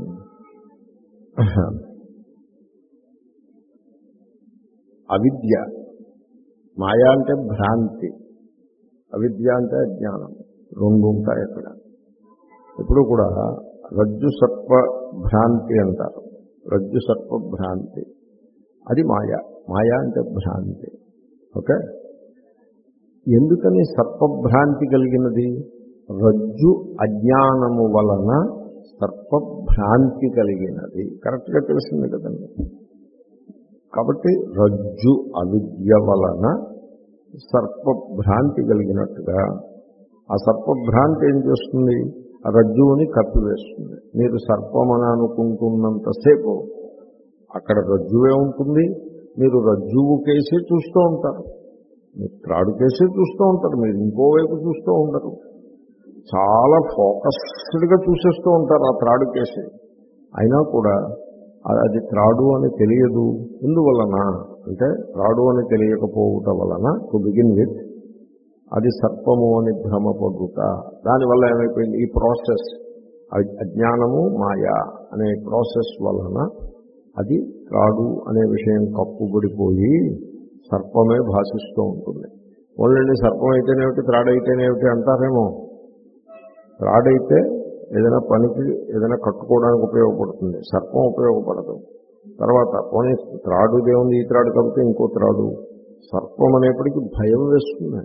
అవిద్య, మాయా అంటే భ్రాంతి, అవిద్య అంటే అజ్ఞానం, రెండు ఉంటాయి అక్కడ. ఇప్పుడు కూడా రజ్జు సర్ప భ్రాంతి అంటారు. రజ్జు సర్ప భ్రాంతి అది మాయా. మాయా అంటే భ్రాంతి. ఓకే, ఎందుకని సర్పభ్రాంతి కలిగినది? రజ్జు అజ్ఞానము వలన సర్పభ్రాంతి కలిగినది. కరెక్ట్గా తెలిసింది కదండి. కాబట్టి రజ్జు అవిద్య వలన సర్పభ్రాంతి కలిగినట్టుగా ఆ సర్పభ్రాంతి ఏం చేస్తుంది? ఆ రజ్జువుని కప్పివేస్తుంది. మీరు సర్పమని అనుకుంటున్నంతసేపు అక్కడ రజ్జువే ఉంటుంది. మీరు రజ్జువు కేసే చూస్తూ ఉంటారు, మీరు త్రాడు కేసే చూస్తూ ఉంటారు, మీరు ఇంకోవైపు చూస్తూ ఉంటారు. చాలా ఫోకస్డ్గా చూసేస్తూ ఉంటారు ఆ త్రాడు కేసే. అయినా కూడా అది త్రాడు అని తెలియదు. ఎందువలన అంటే త్రాడు అని తెలియకపోవటం వలన టు బిగిన్ విత్ అది సర్పము అని భ్రమపడుట. దానివల్ల ఏమైపోయింది? ఈ ప్రాసెస్, అజ్ఞానము మాయా అనే ప్రాసెస్ వలన అది త్రాడు అనే విషయం కప్పుబడిపోయి సర్పమే భాషిస్తూ ఉంటుంది. ఓన్లీ సర్పం అయితేనేమిటి, త్రాడైతేనేమిటి అంటారేమో. త్రాడైతే ఏదైనా పనికి ఏదైనా కట్టుకోవడానికి ఉపయోగపడుతుంది, సర్పం ఉపయోగపడదు. తర్వాత పోనీ త్రాడు దేవుంది, ఈ త్రాడు కాబట్టి ఇంకో త్రాడు. సర్పం అనేప్పటికీ భయం వేస్తుంది,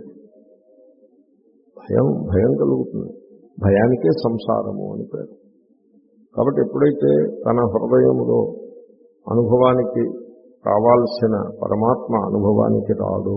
భయం భయం కలుగుతుంది. భయానికే సంసారము అని పేరు. కాబట్టి ఎప్పుడైతే తన హృదయములో అనుభవానికి కావాల్సిన పరమాత్మ అనుభవానికి రాడో,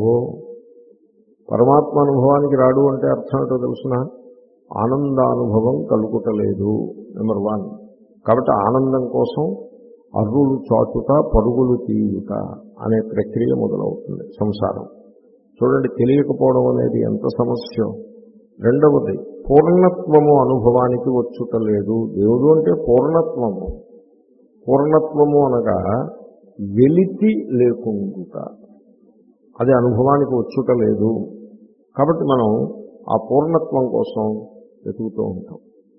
పరమాత్మ అనుభవానికి రాడు అంటే అర్థం ఏంటో తెలుసిన? ఆనందానుభవం కలుగుటలేదు, నెంబర్ వన్. కాబట్టి ఆనందం కోసం అర్రులు చాటుట, పరుగులు తీయుట అనే ప్రక్రియ మొదలవుతుంది సంసారం. చూడండి, తెలియకపోవడం అనేది ఎంత సమస్య. రెండవది, పూర్ణత్వము అనుభవానికి వచ్చుటలేదు. దేవుడు అంటే పూర్ణత్వము. పూర్ణత్వము అనగా వెలితి లేకుండా అది అనుభవానికి వచ్చుటలేదు. కాబట్టి మనం ఆ పూర్ణత్వం కోసం వెతుకుతూ ఉంటాం.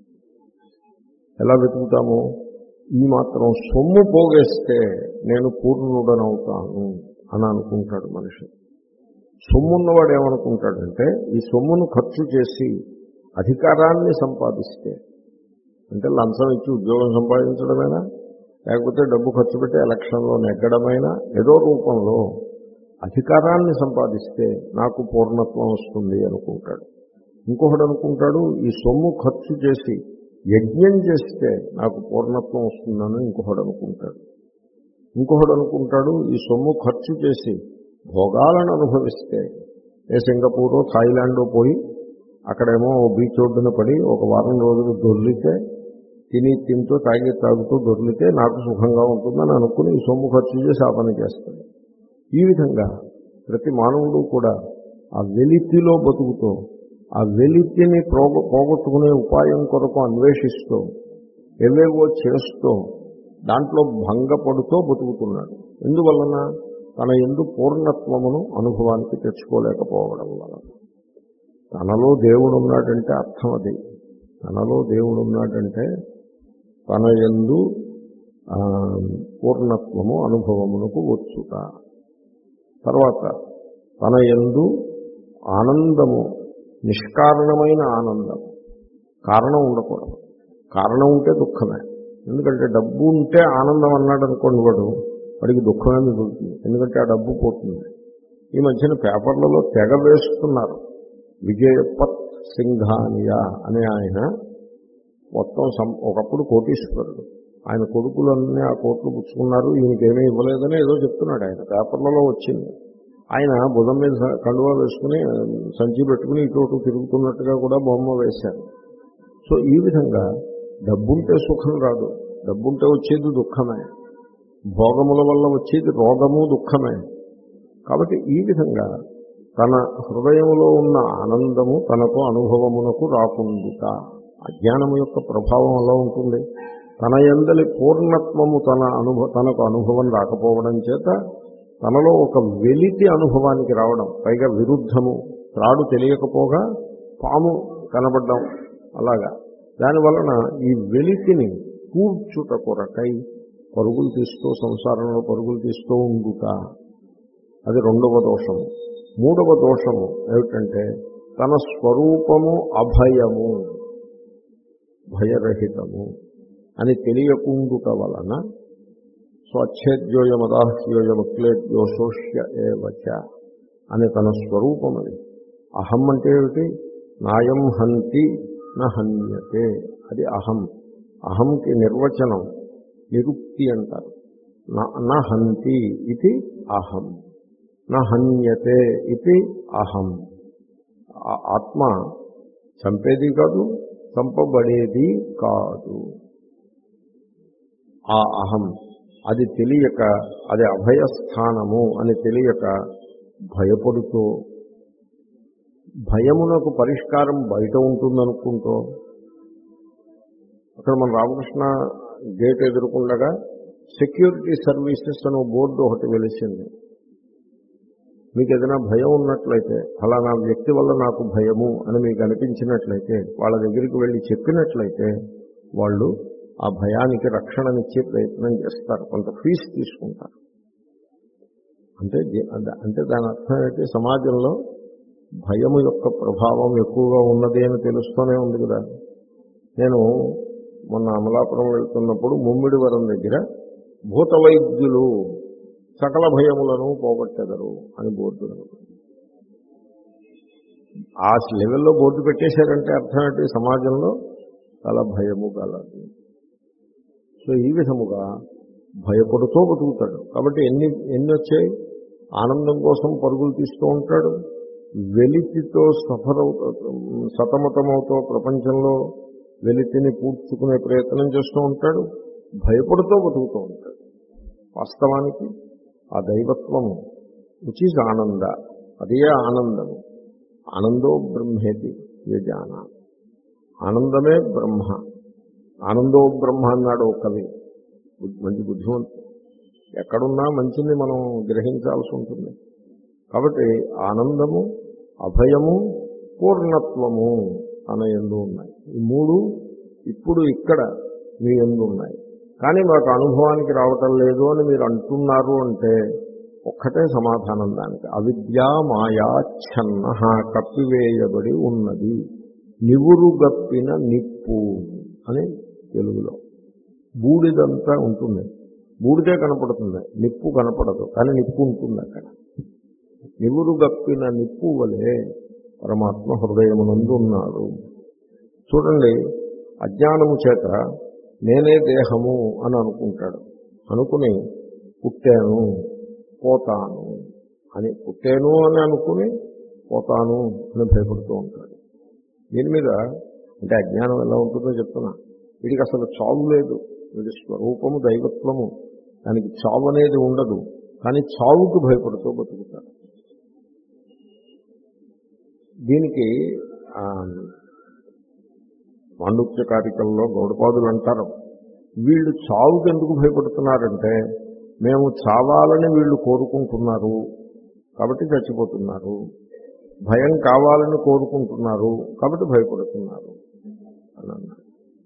ఎలా వెతుకుతాము? ఈ మాత్రం సొమ్ము పోగేస్తే నేను పూర్ణుడనవుతాను అని అనుకుంటాడు మనిషి. సొమ్మున్నవాడు ఏమనుకుంటాడంటే ఈ సొమ్మును ఖర్చు చేసి అధికారాన్ని సంపాదిస్తే, అంటే లంచం ఇచ్చి ఉద్యోగం సంపాదించడమైనా, లేకపోతే డబ్బు ఖర్చు పెట్టి ఎలక్షన్లో నెగ్గడమైనా, ఏదో రూపంలో అధికారాన్ని సంపాదిస్తే నాకు పూర్ణత్వం వస్తుంది అనుకుంటాడు. ఇంకొకడు అనుకుంటాడు ఈ సొమ్ము ఖర్చు చేసి యజ్ఞం చేస్తే నాకు పూర్ణత్వం వస్తుందని ఇంకొకడు అనుకుంటాడు. ఇంకొకడు అనుకుంటాడు ఈ సొమ్ము ఖర్చు చేసి భోగాలను అనుభవిస్తే, ఏ సింగపూరో థాయిలాండో పోయి అక్కడేమో బీచ్ ఒడ్డున పడి ఒక వారం రోజులు దొర్లితే, తిని తింటూ తాగి తాగుతూ దొర్లితే నాకు సుఖంగా ఉంటుందని అనుకుని ఈ సొమ్ము ఖర్చు చేసి ఆ పని చేస్తాడు. ఈ విధంగా ప్రతి మానవుడు కూడా ఆ వెలితిలో బతుకుతూ, ఆ వెలితిని పోగొ పోగొట్టుకునే ఉపాయం కొరకు అన్వేషిస్తూ, ఏవేవో చేస్తూ, దాంట్లో భంగపడుతూ బతుకుతున్నాడు. ఎందువలన? తన యందు పూర్ణత్వమును అనుభవానికి తెచ్చుకోలేకపోవడం వలన. తనలో దేవుడు ఉన్నాడంటే అర్థం అది. తనలో దేవుడు ఉన్నాడంటే తన యందు పూర్ణత్వము అనుభవమునకు వచ్చుట. తర్వాత తన యందు ఆనందము, నిష్కారణమైన ఆనందము, కారణం ఉండకూడదు. కారణం ఉంటే దుఃఖమే. ఎందుకంటే డబ్బు ఉంటే ఆనందం అన్నాడు అనుకోండి వాడు, వాడికి దుఃఖమే మిగులుతుంది, ఎందుకంటే ఆ డబ్బు పోతుంది. ఈ మధ్యన పేపర్లలో తెగ వేస్తున్నారు. విజయపత్ సింఘానియా అనే ఆయన మొత్తం సం ఒకప్పుడు కోటీశ్వరుడు, ఆయన కొడుకులన్నీ ఆ కోట్లు పుచ్చుకున్నారు, ఈయనకేమీ ఇవ్వలేదని ఏదో చెప్తున్నాడు ఆయన, పేపర్లలో వచ్చింది. ఆయన బుధం మీద కండువా వేసుకుని సంచి పెట్టుకుని ఇటు తిరుగుతున్నట్టుగా కూడా బొమ్మ వేశారు. సో ఈ విధంగా డబ్బుంటే సుఖం రాదు, డబ్బుంటే వచ్చేది దుఃఖమే, భోగముల వల్ల వచ్చేది రోగము దుఃఖమే. కాబట్టి ఈ విధంగా తన హృదయములో ఉన్న ఆనందము తనకు అనుభవమునకు రాకుండుట, అజ్ఞానము యొక్క ప్రభావం అలా ఉంటుంది. తన యందలి పూర్ణత్వము తన అనుభవ తనకు అనుభవం రాకపోవడం చేత తనలో ఒక వెలితి అనుభవానికి రావడం, పైగా విరుద్ధము, త్రాడు తెలియకపోగా పాము కనబడ్డం, అలాగా దానివలన ఈ వెలితిని కూర్చుట కొరకై పరుగులు తీస్తూ సంసారంలో పరుగులు తీస్తూ ఉండుట, అది రెండవ దోషము. మూడవ దోషము ఏమిటంటే తన స్వరూపము అభయము, భయరహితము అని తెలియకుండుట వలన స్వచ్ఛేద్యోయమదాహ్యోయముక్లేద్యో శోష్య ఏవచ అని తన స్వరూపమని. అహం అంటే ఏమిటి? నాయం హంతి నహన్యతే, అది అహం. అహంకి నిర్వచనం నిరుక్తి అంటారు. నా హంతి ఇది అహం, నా హన్యతే ఇది అహం. ఆత్మ చంపేది కాదు, చంపబడేది కాదు. ఆ అహం అది తెలియక, అది అభయస్థానము అని తెలియక భయపడుతూ, భయమునకు పరిష్కారం బయట ఉంటుందనుకుంటూ, అక్కడ మన రామకృష్ణ గేట్ ఎదుర్కొండగా సెక్యూరిటీ సర్వీసెస్ అనే బోర్డు ఒకటి వెలిసింది. మీకు ఏదైనా భయం ఉన్నట్లయితే, ఫలానా వ్యక్తి వల్ల నాకు భయము అని మీకు అనిపించినట్లయితే వాళ్ళ దగ్గరికి వెళ్ళి చెప్పినట్లయితే వాళ్ళు ఆ భయానికి రక్షణనిచ్చే ప్రయత్నం చేస్తారు, కొంత ఫీజు తీసుకుంటారు. అంటే అంటే దాని అర్థం ఏంటి? సమాజంలో భయము యొక్క ప్రభావం ఎక్కువగా ఉన్నది అని తెలుస్తూనే ఉంది కదా. నేను మొన్న అమలాపురం వెళ్తున్నప్పుడు ముమ్మిడివరం దగ్గర భూత వైద్యులు సకల భయములను పోగొట్టెదరు అని బోర్డు, ఆ లెవెల్లో బోర్డు పెట్టేశారంటే అర్థం ఏంటి? సమాజంలో చాలా భయము కలదు. సో ఈ విధముగా భయపడుతూ బతుకుతాడు. కాబట్టి ఎన్ని ఎన్ని వచ్చాయి? ఆనందం కోసం పరుగులు తీస్తూ ఉంటాడు, వెలితితో సఫరవుతూ సతమతమవుతూ ప్రపంచంలో వెలితిని పూడ్చుకునే ప్రయత్నం చేస్తూ ఉంటాడు, భయపడుతూ బతుకుతూ ఉంటాడు. వాస్తవానికి ఆ దైవత్వము విచ్ ఈజ్ ఆనంద, అదే ఆనందము. ఆనందో బ్రహ్మేతి యజాన, ఆనందమే బ్రహ్మ. ఆనందో బ్రహ్మ అన్నాడు ఒక కవి, మంచి బుద్ధిమంతుడు. ఎక్కడున్నా మంచిని మనం గ్రహించాల్సి ఉంటుంది. కాబట్టి ఆనందము, అభయము, పూర్ణత్వము తన యందు ఉన్నాయి. ఈ మూడు ఇప్పుడు ఇక్కడ మీ యందు ఉన్నాయి, కానీ మాకు అనుభవానికి రావటం లేదు అని మీరు అంటున్నారు అంటే ఒక్కటే సమాధానం దానికి, అవిద్యా మాయాచ్ఛన్న కప్పివేయబడి ఉన్నది, నివురుగప్పిన నిప్పు అని తెలుగులో. బూడిదంతా ఉంటుంది, బూడిదే కనపడుతుంది, నిప్పు కనపడదు, కానీ నిప్పు ఉంటుంది అక్కడ. నివురుగప్పిన నిప్పు వలె పరమాత్మ హృదయమునందు ఉన్నాడు. చూడండి, అజ్ఞానము చేత నేనే దేహము అని అనుకుంటాడు. అనుకుని పుట్టాను పోతాను అని, పుట్టాను అని అనుకుని పోతాను అని భయపడుతూ ఉంటాడు. దీని మీద అంటే అజ్ఞానం ఎలా ఉంటుందో చెప్తున్నా. వీడికి అసలు చావు లేదు, వీడి స్వరూపము దైవత్వము, దానికి చావు అనేది ఉండదు, కానీ చావుకు భయపడుతూ బతుకుతాడు. దీనికి మాండుక్య కారికల్లో గౌడపాదులు అంటారు, వీళ్ళు చావుకి ఎందుకు భయపడుతున్నారంటే మేము చావాలని వీళ్ళు కోరుకుంటున్నారు కాబట్టి చచ్చిపోతున్నారు, భయం కావాలని కోరుకుంటున్నారు కాబట్టి భయపడుతున్నారు అని అన్నారు.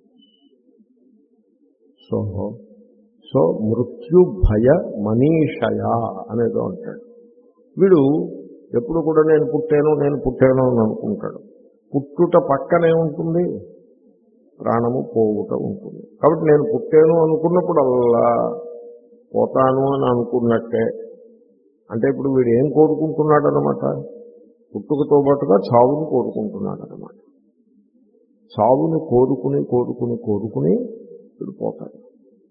సో సో మృత్యు భయ మనీషయ అనేదో అంటాడు. వీడు ఎప్పుడు కూడా నేను పుట్టాను నేను పుట్టాను అని అనుకుంటాడు. పుట్టుట పక్కనే ఉంటుంది, ప్రాణము పోవుట ఉంటుంది. కాబట్టి నేను పుట్టాను అనుకున్నప్పుడు అల్లా పోతాను అని అనుకున్నట్టే. అంటే ఇప్పుడు వీడు ఏం కోరుకుంటున్నాడనమాట? పుట్టుకతో పాటుగా చావును కోరుకుంటున్నాడనమాట. చావుని కోరుకుని కోరుకుని కోరుకుని వీడు పోతాడు.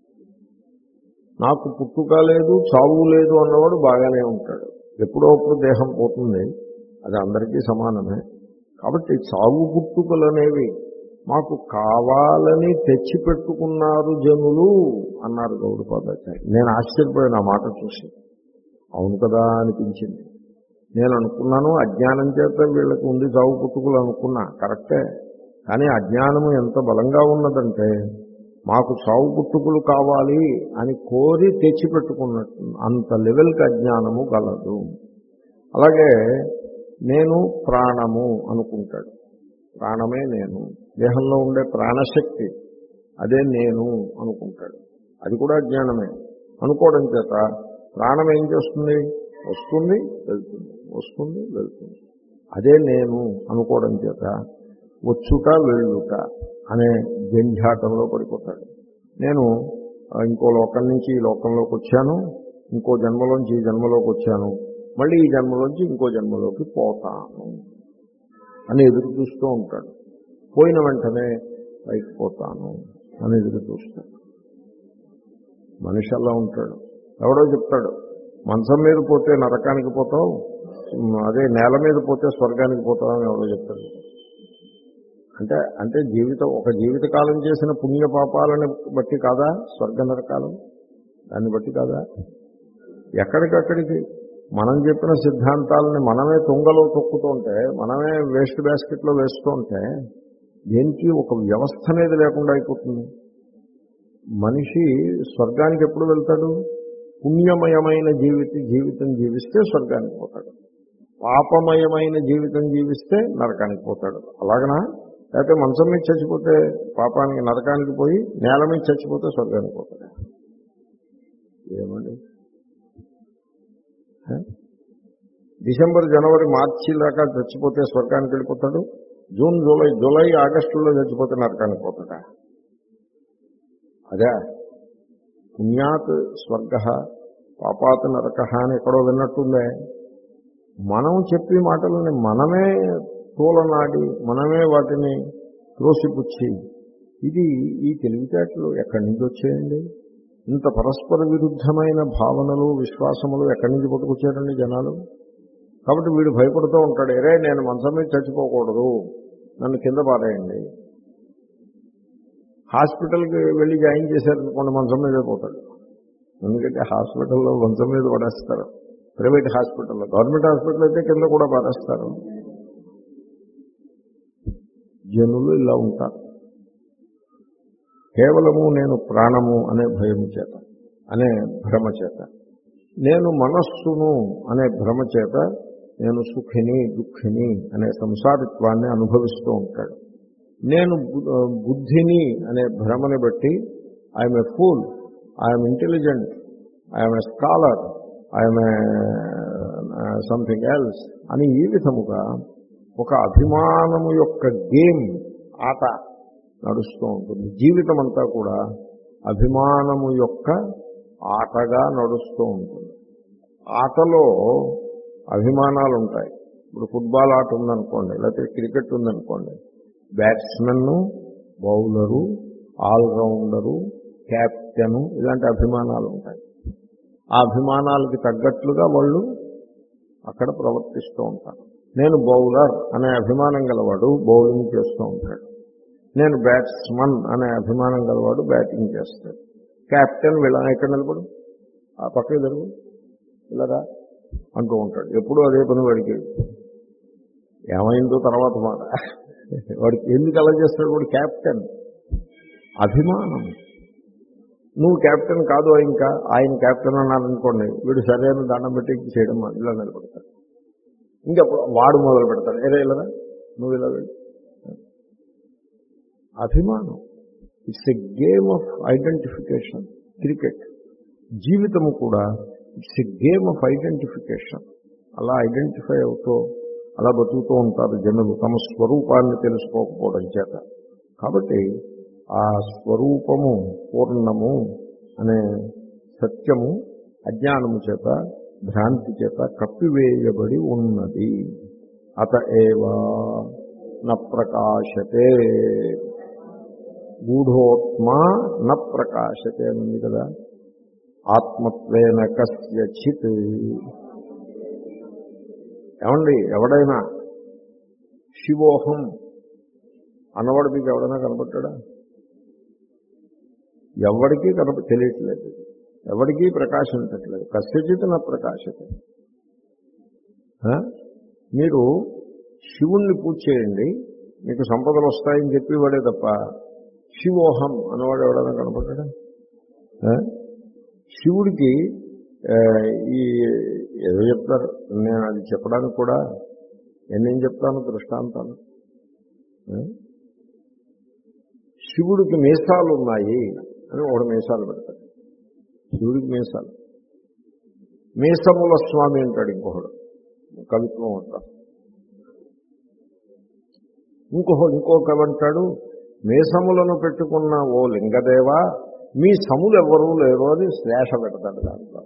నాకు పుట్టుక లేదు చావు లేదు అన్నవాడు బాగానే ఉంటాడు. ఎప్పుడో అప్పుడు దేహం పోతుంది, అది అందరికీ సమానమే. కాబట్టి చావు పుట్టుకలు అనేవి మాకు కావాలని తెచ్చిపెట్టుకున్నారు జనులు అన్నారు గౌడపాదాచార్య. నేను ఆశ్చర్యపోయాను ఆ మాట చూసి. అవును కదా అనిపించింది. నేను అనుకున్నాను అజ్ఞానం చేత వీళ్ళకి ఉంది చావు పుట్టుకలు అనుకున్నా, కరెక్టే. కానీ అజ్ఞానము ఎంత బలంగా ఉన్నదంటే మాకు చావు పుట్టుకలు కావాలి అని కోరి తెచ్చిపెట్టుకున్నట్టు అంత లెవెల్కి అజ్ఞానము గలదు. అలాగే నేను ప్రాణము అనుకుంటాడు. ప్రాణమే నేను, దేహంలో ఉండే ప్రాణశక్తి అదే నేను అనుకుంటాడు. అది కూడా అజ్ఞానమే. అనుకోవడం చేత ప్రాణం ఏం చేస్తుంది? వస్తుంది వెళ్తుంది, వస్తుంది వెళ్తుంది. అదే నేను అనుకోవడం చేత వచ్చుట వెళ్ళుట అనే జంఝాటంలో పడిపోతాడు. నేను ఇంకో లోకం నుంచి ఈ లోకంలోకి వచ్చాను, ఇంకో జన్మలోంచి ఈ జన్మలోకి వచ్చాను, మళ్ళీ ఈ జన్మలోంచి ఇంకో జన్మలోకి పోతాను అని ఎదురు చూస్తూ ఉంటాడు. పోయిన వెంటనే పైకి పోతాను అని ఎదురు చూస్తాడు. మనిషి అలా ఉంటాడు. ఎవడో చెప్తాడు మంచం మీద పోతే నరకానికి పోతావు, అదే నేల మీద పోతే స్వర్గానికి పోతావు అని ఎవడో చెప్తాడు. అంటే అంటే జీవితం ఒక జీవితకాలం చేసిన పుణ్య పాపాలను బట్టి కాదా స్వర్గ నరకాలు? దాన్ని బట్టి కాదా? ఎక్కడికక్కడికి మనం చెప్పిన సిద్ధాంతాలని మనమే తుంగలో తొక్కుతుంటే, మనమే వేస్ట్ బాస్కెట్లో వేస్తూ ఉంటే దేనికి ఒక వ్యవస్థ అనేది లేకుండా అయిపోతుంది. మనిషి స్వర్గానికి ఎప్పుడు వెళ్తాడు? పుణ్యమయమైన జీవిత జీవితం జీవిస్తే స్వర్గానికి పోతాడు, పాపమయమైన జీవితం జీవిస్తే నరకానికి పోతాడు. అలాగనా? లేకపోతే మంచం మీద చచ్చిపోతే పాపానికి నరకానికి పోయి నేల మీద చచ్చిపోతే స్వర్గానికి పోతాడు? ఏమండి? డిసెంబర్ జనవరి మార్చి దాకా చచ్చిపోతే స్వర్గానికి వెళ్ళిపోతాడు, జూన్ జూలై జూలై ఆగస్టులో చచ్చిపోతే నరకానికి పోతాడా? అదే పుణ్యాత్ స్వర్గ పాపాత్ నరక అని ఎక్కడో విన్నట్టుందే. మనం చెప్పే మాటలని మనమే తోలనాడి మనమే వాటిని త్రోసిపుచ్చి, ఇది ఈ తెలివితేటలు ఎక్కడి నుంచి వచ్చాయండి? ఇంత పరస్పర విరుద్ధమైన భావనలు విశ్వాసములు ఎక్కడి నుంచి పట్టుకొచ్చారండి జనాలు? కాబట్టి వీడు భయపడుతూ ఉంటాడు, ఎరే నేను మంచం మీద చచ్చిపోకూడదు, నన్ను కింద పారేయండి. హాస్పిటల్కి వెళ్ళి జాయిన్ చేశారనుకోండి, మంచం మీదే పోతాడు. ఎందుకంటే హాస్పిటల్లో మంచం మీద పడేస్తారు, ప్రైవేట్ హాస్పిటల్లో. గవర్నమెంట్ హాస్పిటల్ అయితే కింద కూడా పడేస్తారు. జనులు ఇలా ఉంటారు. కేవలము నేను ప్రాణము అనే భయము చేత, అనే భ్రమ చేత, నేను మనస్సును అనే భ్రమ చేత నేను సుఖిని దుఃఖిని అనే సంసారిత్వాన్ని అనుభవిస్తూ ఉంటాడు. నేను బుద్ధిని అనే భ్రమని బట్టి I'm a fool, I'm intelligent, I'm a scholar, I'm a something else అని ఈ విధముగా ఒక అభిమానము యొక్క గేమ్, ఆట నడుస్తూ ఉంటుంది. జీవితం అంతా కూడా అభిమానము యొక్క ఆటగా నడుస్తూ ఉంటుంది. ఆటలో అభిమానాలు ఉంటాయి. ఇప్పుడు ఫుట్బాల్ ఆట ఉందనుకోండి, లేకపోతే క్రికెట్ ఉందనుకోండి, బ్యాట్స్మెన్, బౌలరు, ఆల్రౌండరు, క్యాప్టెను, ఇలాంటి అభిమానాలు ఉంటాయి. ఆ అభిమానాలకి తగ్గట్లుగా వాళ్ళు అక్కడ ప్రవర్తిస్తూ ఉంటారు. నేను బౌలర్ అనే అభిమానం గలవాడు బౌలింగ్ చేస్తూ ఉంటాడు, నేను బ్యాట్స్మన్ అనే అభిమానం గలవాడు బ్యాటింగ్ చేస్తాడు. క్యాప్టెన్ వీళ్ళ ఎక్కడ నిలబడు, ఆ పక్కకి జరుగు, ఇలాగా అంటూ ఉంటాడు. ఎప్పుడూ అదే పని వాడికి. ఏమైందో తర్వాత మాట, వాడికి ఎందుకు అలా చేస్తాడు? వాడు క్యాప్టెన్, అభిమానం. నువ్వు క్యాప్టెన్ కాదు, ఇంకా ఆయన క్యాప్టెన్ అన్నారనుకోండి, వీడు సరైన దండం పెట్టి చేయడం ఇలా నిలబడతాడు. ఇంకా వాడు మొదలు పెడతాడు, ఏరే ఇలాగా నువ్వు ఇలా వెళ్ళి. అభిమానం. It's a game of identification. Cricket జీవితము కూడా it's a game of identification. అలా ఐడెంటిఫై అవుతూ అలా బతుకుతూ ఉంటారు జనులు తమ స్వరూపాన్ని తెలుసుకోకపోవడం చేత. కాబట్టి ఆ స్వరూపము పూర్ణము అనే సత్యము అజ్ఞానము చేత భ్రాంతి చేత కప్పివేయబడి ఉన్నది. అత ఏవా న ప్రకాశతే, గూఢోత్మా న ప్రకాశతే అని ఉంది కదా. ఆత్మత్వేన కస్యచిత్, ఏమండి ఎవడైనా శివోహం అన్నవాడు మీకు ఎవడైనా కనపడ్డా? ఎవడికి కనప తెలియట్లేదు, ఎవడికి ప్రకాశించట్లేదు. కస్యచిత్ న ప్రకాశతే. మీరు శివుణ్ణి పూజ చేయండి మీకు సంపదలు వస్తాయని చెప్పేవాడే తప్ప శివోహం అన్నవాడు ఎవడైనా కనపడ్డా? శివుడికి ఈ ఏదో చెప్తారు, నేను అది చెప్పడానికి కూడా నేనేం చెప్తాను దృష్టాంతాలు. శివుడికి మీసాలు ఉన్నాయి అని ఒకడు మీసాలు పెడతాడు. శివుడికి మీసాలు, మీసముల స్వామి అంటాడు ఇంకొకడు, కవిత్వం అంటారు. ఇంకొకడు ఇంకో కవి అంటాడు, మీసములను పెట్టుకున్న ఓ లింగదేవా మీ సములు ఎవరూ లేరు అని శ్లేష పెడతాడు. దాంట్లో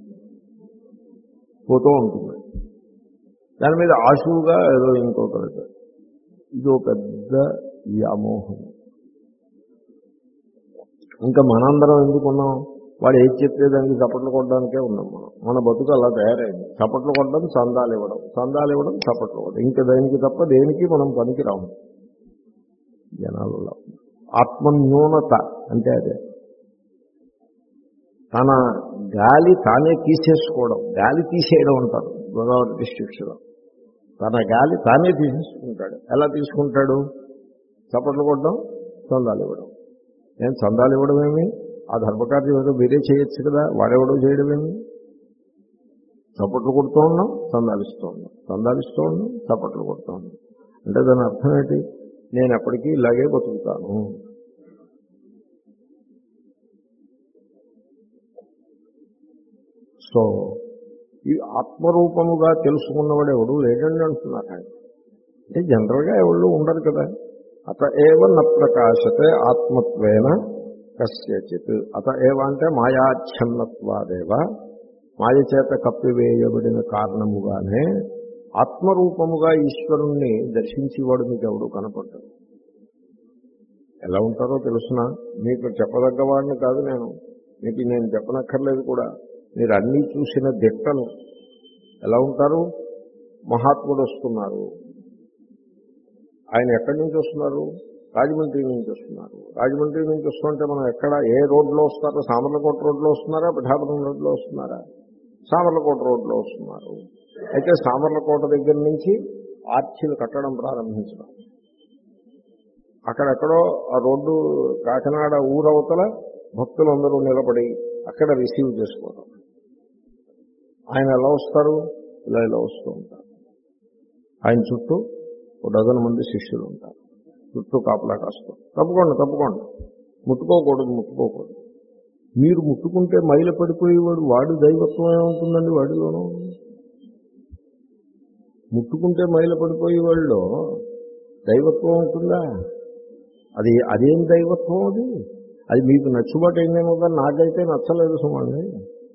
పోతూ ఉంటుంది. దాని మీద ఆశువుగా ఏదో ఇంకొకటి. ఇదో పెద్ద వ్యామోహం. ఇంకా మనందరం ఎందుకున్నాం? వాడు ఏది చెప్తే దానికి చప్పట్లు కొట్టడానికే ఉన్నాం మనం. మన బతుకు అలా తయారైంది. చప్పట్లు కొట్టడం, చందాలు ఇవ్వడం, చందాలు ఇవ్వడం, చప్పట్లు కొట్టడం. ఇంకా దానికి తప్ప దేనికి మనం పనికి రాము జనాలలో. ఆత్మన్యూనత అంటే అదే. తన గాలి తానే తీసేసుకోవడం, గాలి తీసేయడం అంటారు గోదావరి డిస్ట్రిక్ట్స్లో. తన గాలి తానే తీసేసుకుంటాడు. ఎలా తీసుకుంటాడు? చప్పట్లు కొట్టడం, చందాలు ఇవ్వడం. నేను చందాలు ఇవ్వడమేమి, ఆ ధర్మకార్యం ఏదో మీరే చేయొచ్చు కదా, వాడెవడో చేయడమేమి. చప్పట్లు కొడుతూ ఉన్నాం, చందాలిస్తూ ఉన్నాం, చందాలిస్తూ ఉన్నాం, చప్పట్లు కొడుతూ ఉన్నాం. అంటే దాని అర్థం ఏంటి? నేను ఎప్పటికీ ఇలాగే బతుకుతాను. సో ఈ ఆత్మరూపముగా తెలుసుకున్నవాడు ఎవడు లేడండి అంటున్నారు ఆయన. అంటే జనరల్గా ఎవళ్ళు ఉండరు కదా. అత ఏవ న ప్రకాశతే ఆత్మత్వేన కస్యచిత్. అత ఏవ అంటే మాయాచ్ఛన్నత్వాదేవ, మాయ చేత కప్పివేయబడిన కారణముగానే ఆత్మరూపముగా ఈశ్వరుణ్ణి దర్శించేవాడు మీకు ఎవడు కనపడ్డాడు. ఎలా ఉంటారో తెలుసిన, మీకు చెప్పదగ్గవాడిని కాదు నేను, మీకు నేను చెప్పనక్కర్లేదు కూడా. మీరు అన్నీ చూసిన దిట్టలు ఎలా ఉంటారు? మహాత్ముడు వస్తున్నారు, ఆయన ఎక్కడి నుంచి వస్తున్నారు? రాజమండ్రి నుంచి వస్తున్నారు. రాజమండ్రి నుంచి వస్తుంటే మనం ఎక్కడ ఏ రోడ్లో వస్తారో? సామర్లకోట రోడ్లో వస్తున్నారా, పిఠాపురం రోడ్లో వస్తున్నారా? సామర్లకోట రోడ్లో వస్తున్నారు. అయితే సామర్లకోట దగ్గర నుంచి ఆర్చిలు కట్టడం ప్రారంభించడం, అక్కడెక్కడో ఆ రోడ్డు కాకినాడ ఊరవతల భక్తులందరూ నిలబడి అక్కడ రిసీవ్ చేసుకోవడం. ఆయన ఎలా వస్తారు? ఇలా ఇలా వస్తూ ఉంటారు. ఆయన చుట్టూ ఒక డజన్ మంది శిష్యులు ఉంటారు, చుట్టూ కాపలా కాస్తారు. తప్పకుండా తప్పకుండా ముట్టుకోకూడదు, ముట్టుకోకూడదు. మీరు ముట్టుకుంటే మైల పడిపోయేవాడు వాడు దైవత్వం ఏమవుతుందండి? వాడిలోనూ ముట్టుకుంటే మైల పడిపోయేవాళ్ళలో దైవత్వం ఉంటుందా? అది అదేం దైవత్వం? అది అది మీకు నచ్చుబాటు అయిందేమో కానీ నాకైతే నచ్చలేదు సుమండి.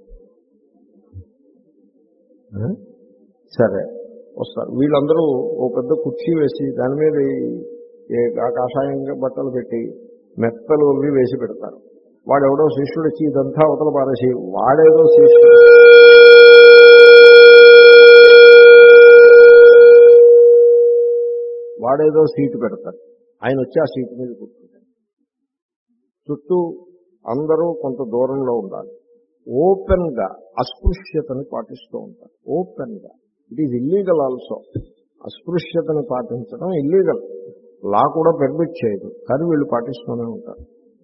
సరే వస్తారు వీళ్ళందరూ ఓ పెద్ద కుర్చీ వేసి దాని మీద కాషాయంగా బట్టలు పెట్టి మెత్తలు అవి వేసి పెడతారు. వాడెవడో శిష్యుడు వచ్చి ఇదంతా అవతల పారేసి వాడేదో శిష్యుడు వాడేదో సీటు పెడతారు. ఆయన వచ్చి ఆ సీటు మీద కూర్చుంటారు. చుట్టూ అందరూ కొంత దూరంలో ఉండాలి. ఓపెన్గా అస్పృశ్యతని పాటిస్తూ ఉంటారు. ఓపెన్గా. It is illegal also. అస్పృశ్యతని పాటించడం ఇల్లీగల్, లా కూడా పెర్మిట్ చేయదు, కానీ వీళ్ళు పాటిస్తూనే ఉంటారు.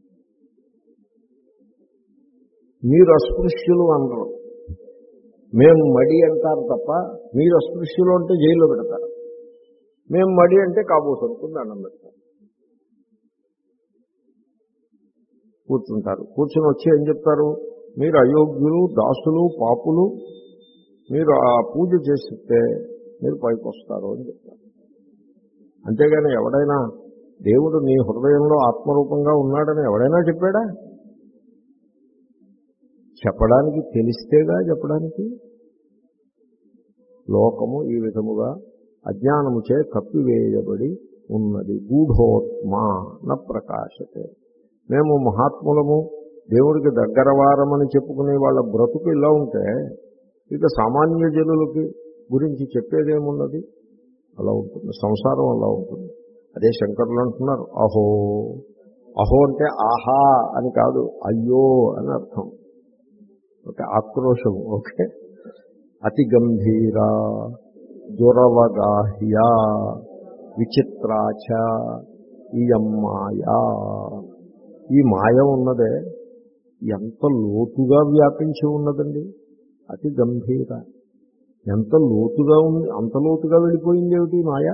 మీరు అస్పృశ్యులు అనరు, మేము మడి అంటారు తప్ప మీరు అస్పృశ్యులు అంటే జైల్లో పెడతారు. మేము మడి అంటే కాబోసు అనుకుని దండం పెడతారు. కూర్చుంటారు. కూర్చుని వచ్చి ఏం చెప్తారు? మీరు అయోగ్యులు, దాసులు, పాపులు, మీరు ఆ పూజ చేస్తే మీరు పైకి వస్తారు అని చెప్తారు. అంతేగాని ఎవడైనా దేవుడు నీ హృదయంలో ఆత్మరూపంగా ఉన్నాడని ఎవడైనా చెప్పాడా? చెప్పడానికి తెలిస్తేగా చెప్పడానికి. లోకము ఈ విధముగా అజ్ఞానముచే కప్పివేయబడి ఉన్నది. గూఢోత్మా న ప్రకాశతే. మేము మహాత్ములము, దేవుడికి దగ్గర వారమని చెప్పుకునే వాళ్ళ బ్రతుకు ఇలా ఉంటే ఇక సామాన్య జనులకి గురించి చెప్పేదేమున్నది? అలా ఉంటుంది సంసారం, అలా ఉంటుంది. అదే శంకరులు అంటున్నారు, అహో. అహో అంటే ఆహా అని కాదు, అయ్యో అని అర్థం. ఓకే, ఆక్రోశం. ఓకే. అతి గంభీర దురవగాహ్య విచిత్రాచ ఇయం మాయా. ఈ మాయ ఉన్నదే ఎంత లోతుగా వ్యాపించి ఉన్నదండి. అతి గంభీర, ఎంత లోతుగా ఉంది, అంత లోతుగా వెళ్ళిపోయింది ఏమిటి మాయ.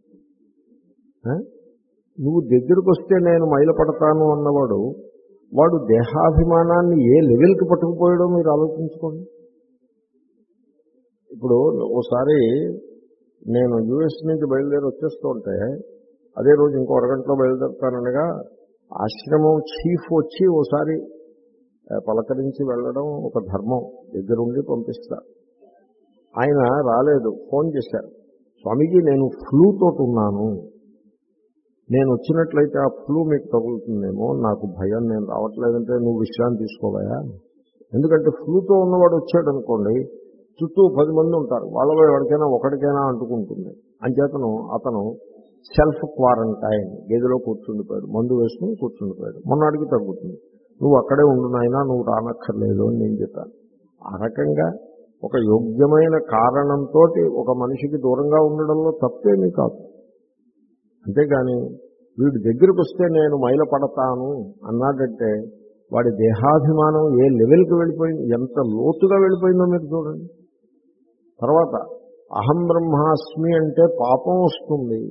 నువ్వు దగ్గరకు వస్తే నేను మైలపడతాను అన్నవాడు వాడు దేహాభిమానాన్ని ఏ లెవెల్కి పట్టుకుపోయాడో మీరు ఆలోచించుకోండి. ఇప్పుడు ఓసారి నేను యూఎస్ నుంచి బయలుదేరి వచ్చేస్తూ ఉంటే అదే రోజు ఇంకో అరగంటలో బయలుదేరుతాననగా ఆశ్రమం చీఫ్ వచ్చి ఓసారి పలకరించి వెళ్ళడం ఒక ధర్మం, దగ్గరుండి పంపిస్తారు. ఆయన రాలేదు, ఫోన్ చేశారు, స్వామీజీ నేను ఫ్లూ తోటి ఉన్నాను, నేను వచ్చినట్లయితే ఆ ఫ్లూ మీకు తగులుతుందేమో, నాకు భయం, నేను రావట్లేదంటే నువ్వు విశ్రాంతి తీసుకోవాయా. ఎందుకంటే ఫ్లూతో ఉన్నవాడు వచ్చాడు అనుకోండి, చుట్టూ పది మంది ఉంటారు, వాళ్ళలో ఎవరికైనా ఒకటికైనా అంటుకుంటుంది. అంచేతను అతను సెల్ఫ్ క్వారంటైన్ గదిలో కూర్చుండిపోయాడు, మందు వేసుకుని కూర్చుండిపోయాడు. మొన్నటికి తగ్గుతుంది, నువ్వు అక్కడే ఉండు నాయనా, నువ్వు రానక్కర్లేదు అని నేను చెప్పాను. ఆ రకంగా ఒక యోగ్యమైన కారణంతో ఒక మనిషికి దూరంగా ఉండడంలో తప్పేమీ కాదు. అంతేగాని వీడి దగ్గరకు వస్తే నేను మైల పడతాను అన్నాడంటే వాడి దేహాభిమానం ఏ లెవెల్కి వెళ్ళిపోయింది, ఎంత లోతుగా వెళ్ళిపోయిందో మీరు చూడండి. తర్వాత అహం బ్రహ్మాస్మి అంటే పాపం వస్తుంది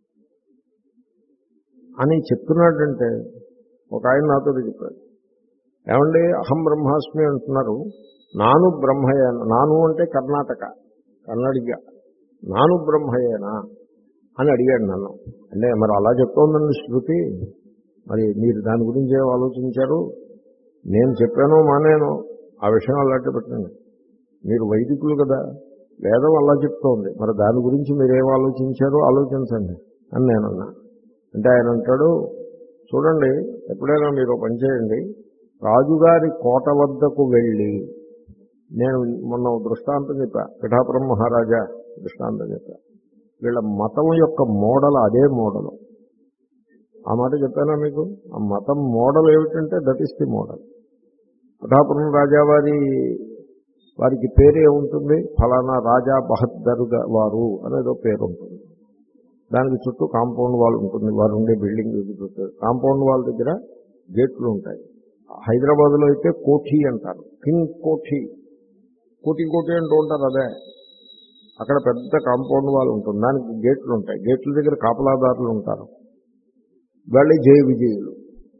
అని చెప్తున్నాడంటే ఒక ఆయన నాతో చెప్పాడు, ఏమండి అహం బ్రహ్మాస్మి అంటున్నారు, నాను బ్రహ్మయేనా, నాను అంటే కర్ణాటక కన్నడిగా, నాను బ్రహ్మయేనా అని అడిగాడు నన్ను. అంటే మరి అలా చెప్తోందండి శృతి, మరి మీరు దాని గురించి ఏం ఆలోచించారు, నేను చెప్పానో మానేనో ఆ విషయం అలాంటి పెట్టండి, మీరు వైదికులు కదా, వేదం అలా చెప్తోంది, మరి దాని గురించి మీరేం ఆలోచించారో ఆలోచించండి అని నేను అన్నా. అంటే ఆయన అంటాడు, చూడండి ఎప్పుడైనా మీరు పని చేయండి, రాజుగారి కోట వద్దకు వెళ్ళి, నేను మొన్న దృష్టాంతం చెప్పా, పిఠాపురం మహారాజా దృష్టాంతం చెప్పా, వీళ్ళ మతం యొక్క మోడల్ అదే మోడల్. ఆ మాట చెప్పానా మీకు? ఆ మతం మోడల్ ఏమిటంటే that is the model. Pithapuram రాజావారి వారికి పేరు ఏముంటుంది, ఫలానా రాజా బహద్దర్ వారు అనేదో పేరు ఉంటుంది. దానికి చుట్టూ కాంపౌండ్ వాల్ ఉంటుంది, వారు ఉండే బిల్డింగ్ కాంపౌండ్ వాల్ దగ్గర గేట్లు ఉంటాయి. హైదరాబాద్లో అయితే కోఠి అంటారు, కింగ్ కోఠి, కోటి కోటి అంటూ ఉంటారు. అదే అక్కడ పెద్ద కాంపౌండ్ వాల్ ఉంటుంది, దానికి గేట్లు ఉంటాయి, గేట్ల దగ్గర కాపలాదారులు ఉంటారు, వాళ్ళే జయ విజయులు.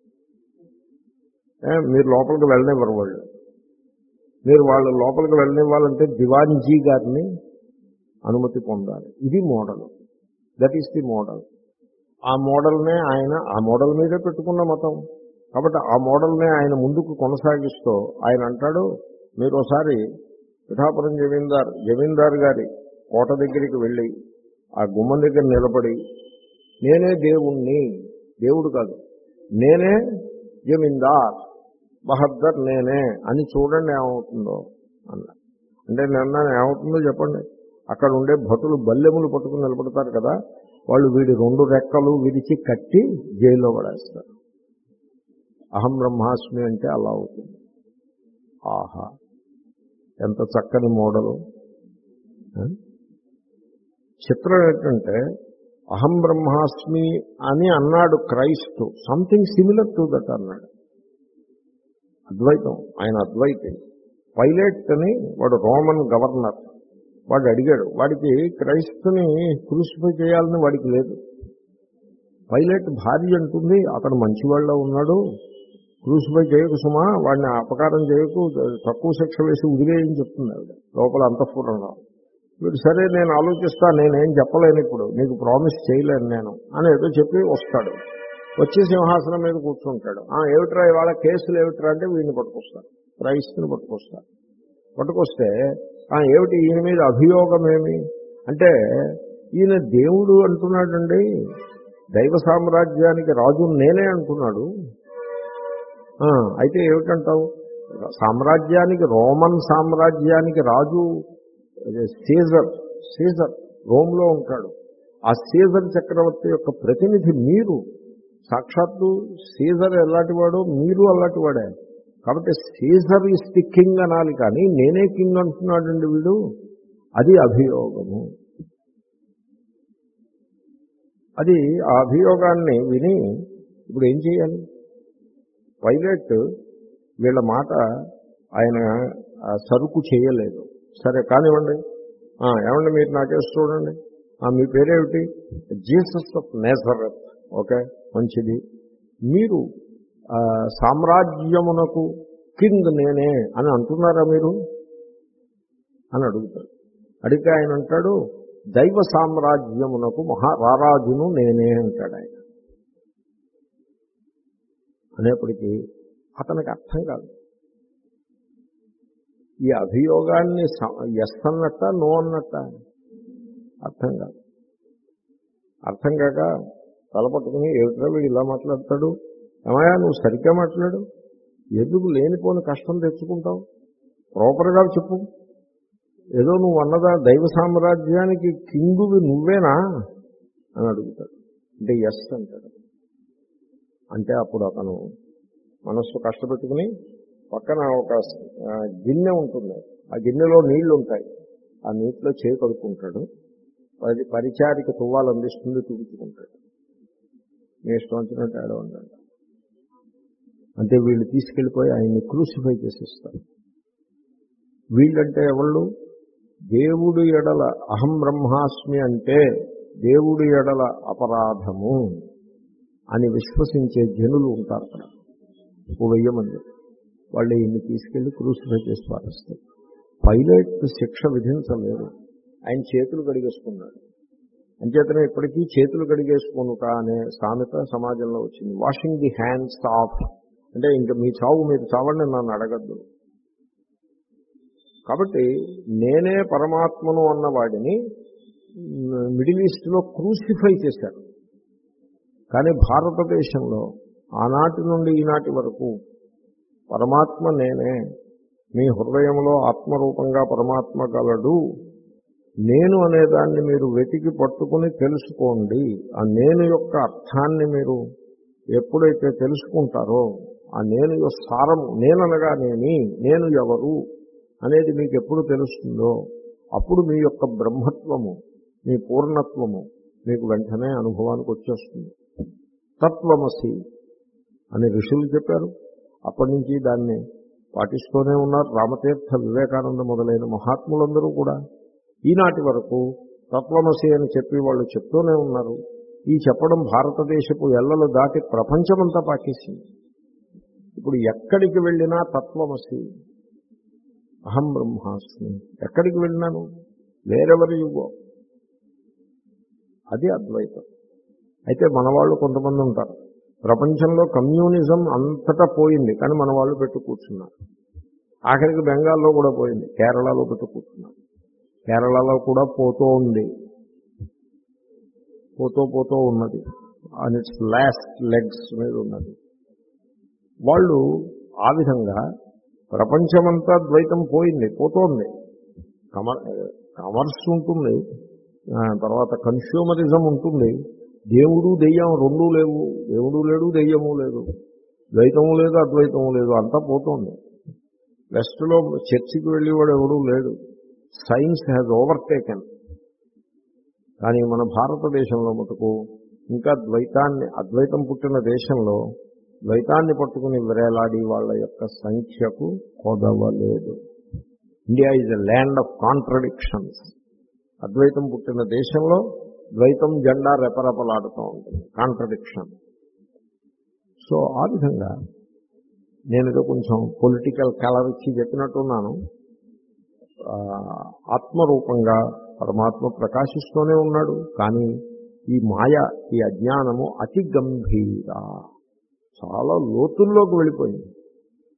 మీరు లోపలికి వెళ్ళనివ్వరు వాళ్ళు. మీరు వాళ్ళు లోపలికి వెళ్ళనివ్వాలంటే దివాన్జీ గారిని అనుమతి పొందాలి. ఇది model, that is the model. ఆ మోడల్నే ఆయన ఆ మోడల్ మీదే పెట్టుకున్న మతం కాబట్టి ఆ మోడల్నే ఆయన ముందుకు కొనసాగిస్తూ ఆయన అంటాడు, మీరు ఒకసారి పిఠాపురం జమీందార్ జమీందార్ గారి కోట దగ్గరికి వెళ్ళి ఆ గుమ్మం దగ్గర నిలబడి నేనే దేవుణ్ణి, దేవుడు కాదు, నేనే జమీందార్ బహద్దర్ నేనే అని చూడండి ఏమవుతుందో అన్న. అంటే నిన్న ఏమవుతుందో చెప్పండి, అక్కడ ఉండే భటులు బల్లెములు పట్టుకుని నిలబడతారు కదా, వాళ్ళు వీడి రెండు రెక్కలు విరిచి కట్టి జైల్లో పడేస్తారు. అహం బ్రహ్మాస్మి అంటే అలా అవుతుంది. ఆహా, ఎంత చక్కని మోడలు. చిత్రం ఏంటంటే అహం బ్రహ్మాస్మి అని అన్నాడు Christ, something similar to that అన్నాడు. అద్వైతం, ఆయన అద్వైతి. పైలట్ అని వాడు రోమన్ గవర్నర్, వాడు అడిగాడు, వాడికి క్రైస్తుని క్రూసిఫై చేయాలని వాడికి లేదు. పైలట్ భార్య అంటుంది, అతను మంచివాళ్ళ ఉన్నాడు, క్రూసిఫై చేయకు సుమా, వాడిని అపకారం చేయకు, తక్కువ శిక్ష వేసి వదిలేయని చెప్తుంది ఆవిడ లోపల అంతఃపురంలో. వీడు సరే నేను ఆలోచిస్తా, నేనేం చెప్పలేను ఇప్పుడు, నీకు ప్రామిస్ చేయలేను నేను అని ఏదో చెప్పి వస్తాడు. వచ్చి సింహాసనం మీద కూర్చుంటాడు. ఏమిట్రా ఇవాళ కేసులు ఏమిట్రా అంటే వీడిని పట్టుకొస్తాడు. క్రైస్తుని పట్టుకొస్తారు. పట్టుకొస్తే ఏమిటి ఈయన మీద అభియోగమేమి అంటే, ఈయన దేవుడు అంటున్నాడండి, దైవ సామ్రాజ్యానికి రాజు నేనే అంటున్నాడు. అయితే ఏమిటంటావు? సామ్రాజ్యానికి, రోమన్ సామ్రాజ్యానికి రాజు సీజర్. సీజర్ రోమ్లో ఉంటాడు. ఆ సీజర్ చక్రవర్తి యొక్క ప్రతినిధి మీరు. సాక్షాత్తు సీజర్ ఎలాంటివాడో మీరు అలాంటివాడే. కాబట్టి సీజర్ ఈస్ ది కింగ్ అనాలి, కానీ నేనే కింగ్ అంటున్నాడండి వీడు. అది అభియోగము. అది ఆ అభియోగాన్ని విని ఇప్పుడు ఏం చేయాలి? పైలట్ వీళ్ళ మాట ఆయన సరుకు చేయలేదు. సరే కానివ్వండి, ఏమండి మీరు నాకేసి చూడండి, మీ పేరేమిటి? Jesus of నేజరెత్. ఓకే, మంచిది. మీరు సామ్రాజ్యమునకు కింగ్ నేనే అని అంటున్నారా మీరు అని అడుగుతాడు. అడిగితే ఆయన అంటాడు, దైవ సామ్రాజ్యమునకు మహా రారాజును నేనే అంటాడు ఆయన. అనేప్పటికీ అతనికి అర్థం కాదు. ఈ అభియోగాన్ని ఎస్ అన్నట్ట నో అన్నట్ట అర్థం కాదు. అర్థం కాక తలపట్టుకుని ఏమిట్రా వీడు ఇలా మాట్లాడతాడు, ఏమయ్యా నువ్వు సరిగ్గా మాట్లాడు, ఎందుకు లేనిపోని కష్టం తెచ్చుకుంటావు, ప్రాపర్గా చెప్పు, ఏదో నువ్వు అన్నదా దైవ సామ్రాజ్యానికి కింగువి నువ్వేనా అని అడుగుతాడు. అంటే ఎస్ అంటాడు. అంటే అప్పుడు అతను మనస్సు కష్టపెట్టుకుని పక్కన ఒక గిన్నె ఉంటుంది, ఆ గిన్నెలో నీళ్లు ఉంటాయి, ఆ నీటిలో చేయి కడుక్కుంటాడు. పరి పరిచారిక తువ్వాలు అందిస్తుంది, తుడుచుకుంటాడు. మీ ఇష్టం వచ్చినట్టు ఆడ ఉండండి. అంటే వీళ్ళు తీసుకెళ్ళిపోయి ఆయన్ని క్రూసిఫై చేసేస్తారు. వీళ్ళంటే ఎవళ్ళు? దేవుడి ఎడల అహం బ్రహ్మాస్మి అంటే దేవుడి ఎడల అపరాధము అని విశ్వసించే జనులు ఉంటారు అక్కడ, ఓ వెయ్యి మంది. వాళ్ళు ఈయన్ని తీసుకెళ్లి క్రూసిఫై చేసి పారేస్తారు. పైలట్ శిక్ష విధించలేదు, ఆయన చేతులు కడిగేసుకున్నాడు. అంచేతనే ఇప్పటికీ చేతులు కడిగేసుకునుట అనే సామెత సమాజంలో వచ్చింది. వాషింగ్ ది హ్యాండ్స్ ఆఫ్ అంటే ఇంకా మీ చావు మీరు చావండి నన్ను అడగద్దు. కాబట్టి నేనే పరమాత్మను అన్నవాడిని మిడిల్ ఈస్ట్లో క్రూసిఫై చేశారు. కానీ భారతదేశంలో ఆనాటి నుండి ఈనాటి వరకు పరమాత్మ నేనే, మీ హృదయంలో ఆత్మరూపంగా పరమాత్మ గలడు, నేను అనేదాన్ని మీరు వెతికి పట్టుకుని తెలుసుకోండి. ఆ నేను యొక్క అర్థాన్ని మీరు ఎప్పుడైతే తెలుసుకుంటారో, ఆ నేను యొక్క సారము, నేననగానేమి, నేను ఎవరు అనేది మీకు ఎప్పుడు తెలుస్తుందో అప్పుడు మీ యొక్క బ్రహ్మత్వము, మీ పూర్ణత్వము మీకు వెంటనే అనుభవానికి వచ్చేస్తుంది. తత్వమసి అని ఋషులు చెప్పారు. అప్పటి నుంచి దాన్ని పాటిస్తూనే ఉన్నారు. రామతీర్థ, వివేకానంద మొదలైన మహాత్ములందరూ కూడా ఈనాటి వరకు తత్వమసి అని చెప్పి వాళ్ళు చెప్తూనే ఉన్నారు. ఈ చెప్పడం భారతదేశపు ఎల్లలు దాటి ప్రపంచమంతా పాకేసింది. ఇప్పుడు ఎక్కడికి వెళ్ళినా తత్వమసి, అహం బ్రహ్మాస్మి, ఎక్కడికి వెళ్ళినాను వేరెవరి యుగో, అది అద్వైతం. అయితే మన వాళ్ళు కొంతమంది ఉంటారు, ప్రపంచంలో కమ్యూనిజం అంతటా పోయింది కానీ మన వాళ్ళు పెట్టు కూర్చున్నారు. ఆఖరికి బెంగాల్లో కూడా పోయింది, కేరళలో పెట్టు కూర్చున్నారు. కేరళలో కూడా పోతూ ఉంది, పోతూ పోతూ ఉన్నది, ఆన్ ఇట్స్ లాస్ట్ లెగ్స్ మీద ఉన్నది. వాళ్ళు ఆ విధంగా ప్రపంచమంతా ద్వైతం పోయింది, పోతోంది. కమర్ కమర్స్ ఉంటుంది, తర్వాత కన్స్యూమరిజం ఉంటుంది, దేవుడు దెయ్యం రెండూ లేవు, దేవుడు లేడు దెయ్యము లేదు, ద్వైతము లేదు అద్వైతము లేదు, అంతా పోతోంది. వెస్ట్లో చర్చికి వెళ్ళేవాడు ఎవడూ లేడు, సైన్స్ హ్యాజ్ ఓవర్టేకెన్. కానీ మన భారతదేశంలో మటుకు ఇంకా ద్వైతాన్ని, అద్వైతం పుట్టిన దేశంలో ద్వైతాన్ని పట్టుకుని విరేలాడి వాళ్ళ యొక్క సంఖ్యకు కొదవలేదు. India is a land of contradictions. అద్వైతం పుట్టిన దేశంలో ద్వైతం జెండా రెపరెపలాడుతూ ఉంటుంది, కాంట్రడిక్షన్. సో ఆ విధంగా నేను కొంచెం పొలిటికల్ కలర్ ఇచ్చి చెప్పినట్టున్నాను. ఆత్మరూపంగా పరమాత్మ ప్రకాశిస్తూనే ఉన్నాడు. కానీ ఈ మాయ, ఈ అజ్ఞానము అతి గంభీర, చాలా లోతుల్లోకి వెళ్ళిపోయింది.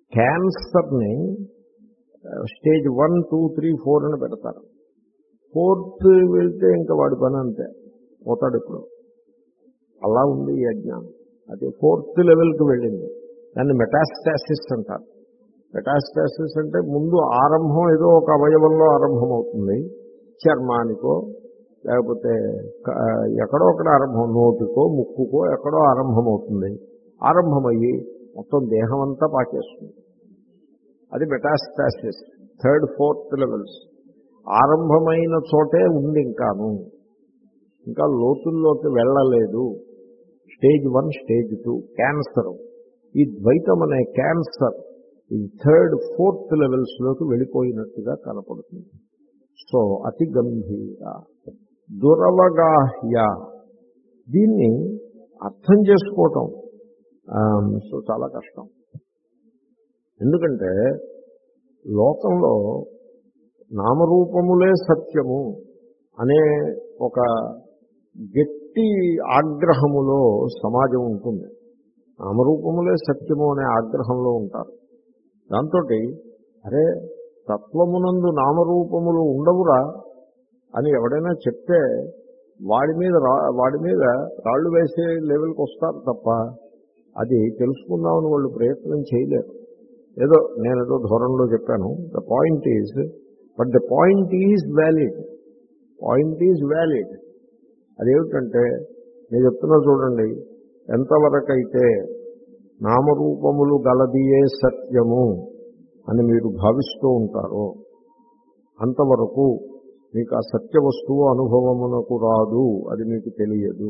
క్యాన్సర్ని stage one two three four అని పెడతారు. ఫోర్త్ వెళ్తే ఇంకా వాడి పని అంతే, పోతాడు ఇప్పుడు. అలా ఉంది ఈ అజ్ఞానం. అది ఫోర్త్ లెవెల్కి వెళ్ళింది. దాన్ని మెటాస్టాసిస్ అంటారు. మెటాస్టాసిస్ అంటే ముందు ఆరంభం ఏదో ఒక అవయవంలో ఆరంభం అవుతుంది, చర్మానికో లేకపోతే ఎక్కడో ఒకటి ఆరంభం, నోటికో ముక్కుకో ఎక్కడో ఆరంభం అవుతుంది. ఆరంభమయ్యి మొత్తం దేహం అంతా పాకేస్తుంది. అది మెటాస్టాసిస్. Third fourth levels. ఆరంభమైన చోటే ఉంది, ఇంకాను ఇంకా లోతుల్లోకి వెళ్ళలేదు. Stage one, stage two cancer. ఈ ద్వైతం అనే క్యాన్సర్ ఈ థర్డ్ ఫోర్త్ లెవెల్స్లోకి వెళ్ళిపోయినట్టుగా కనపడుతుంది. సో అతి గంభీర దురవగాహ్య. దీన్ని అర్థం చేసుకోవటం సో చాలా కష్టం. ఎందుకంటే లోకంలో నామరూపములే సత్యము అనే ఒక గట్టి ఆగ్రహములో సమాజం ఉంటుంది. నామరూపములే సత్యము అనే ఆగ్రహంలో ఉంటారు. దాంతో అరే తత్వమునందు నామరూపములు ఉండవురా అని ఎవడైనా చెప్తే వాడి మీద రా వాడి మీద రాళ్ళు వేసే లెవెల్కి వస్తారు తప్ప అది తెలుసుకుందామని వాళ్ళు ప్రయత్నం చేయలేరు. ఏదో నేనేదో ధోరణిలో చెప్పాను. The point is but the point is valid. Point is valid. అదేమిటంటే నేను చెప్తున్నా చూడండి, ఎంతవరకైతే నామరూపములు గలదియే సత్యము అని మీరు భావిస్తూ ఉంటారో అంతవరకు మీకు ఆ సత్య వస్తువు అనుభవమునకు రాదు, అది మీకు తెలియదు.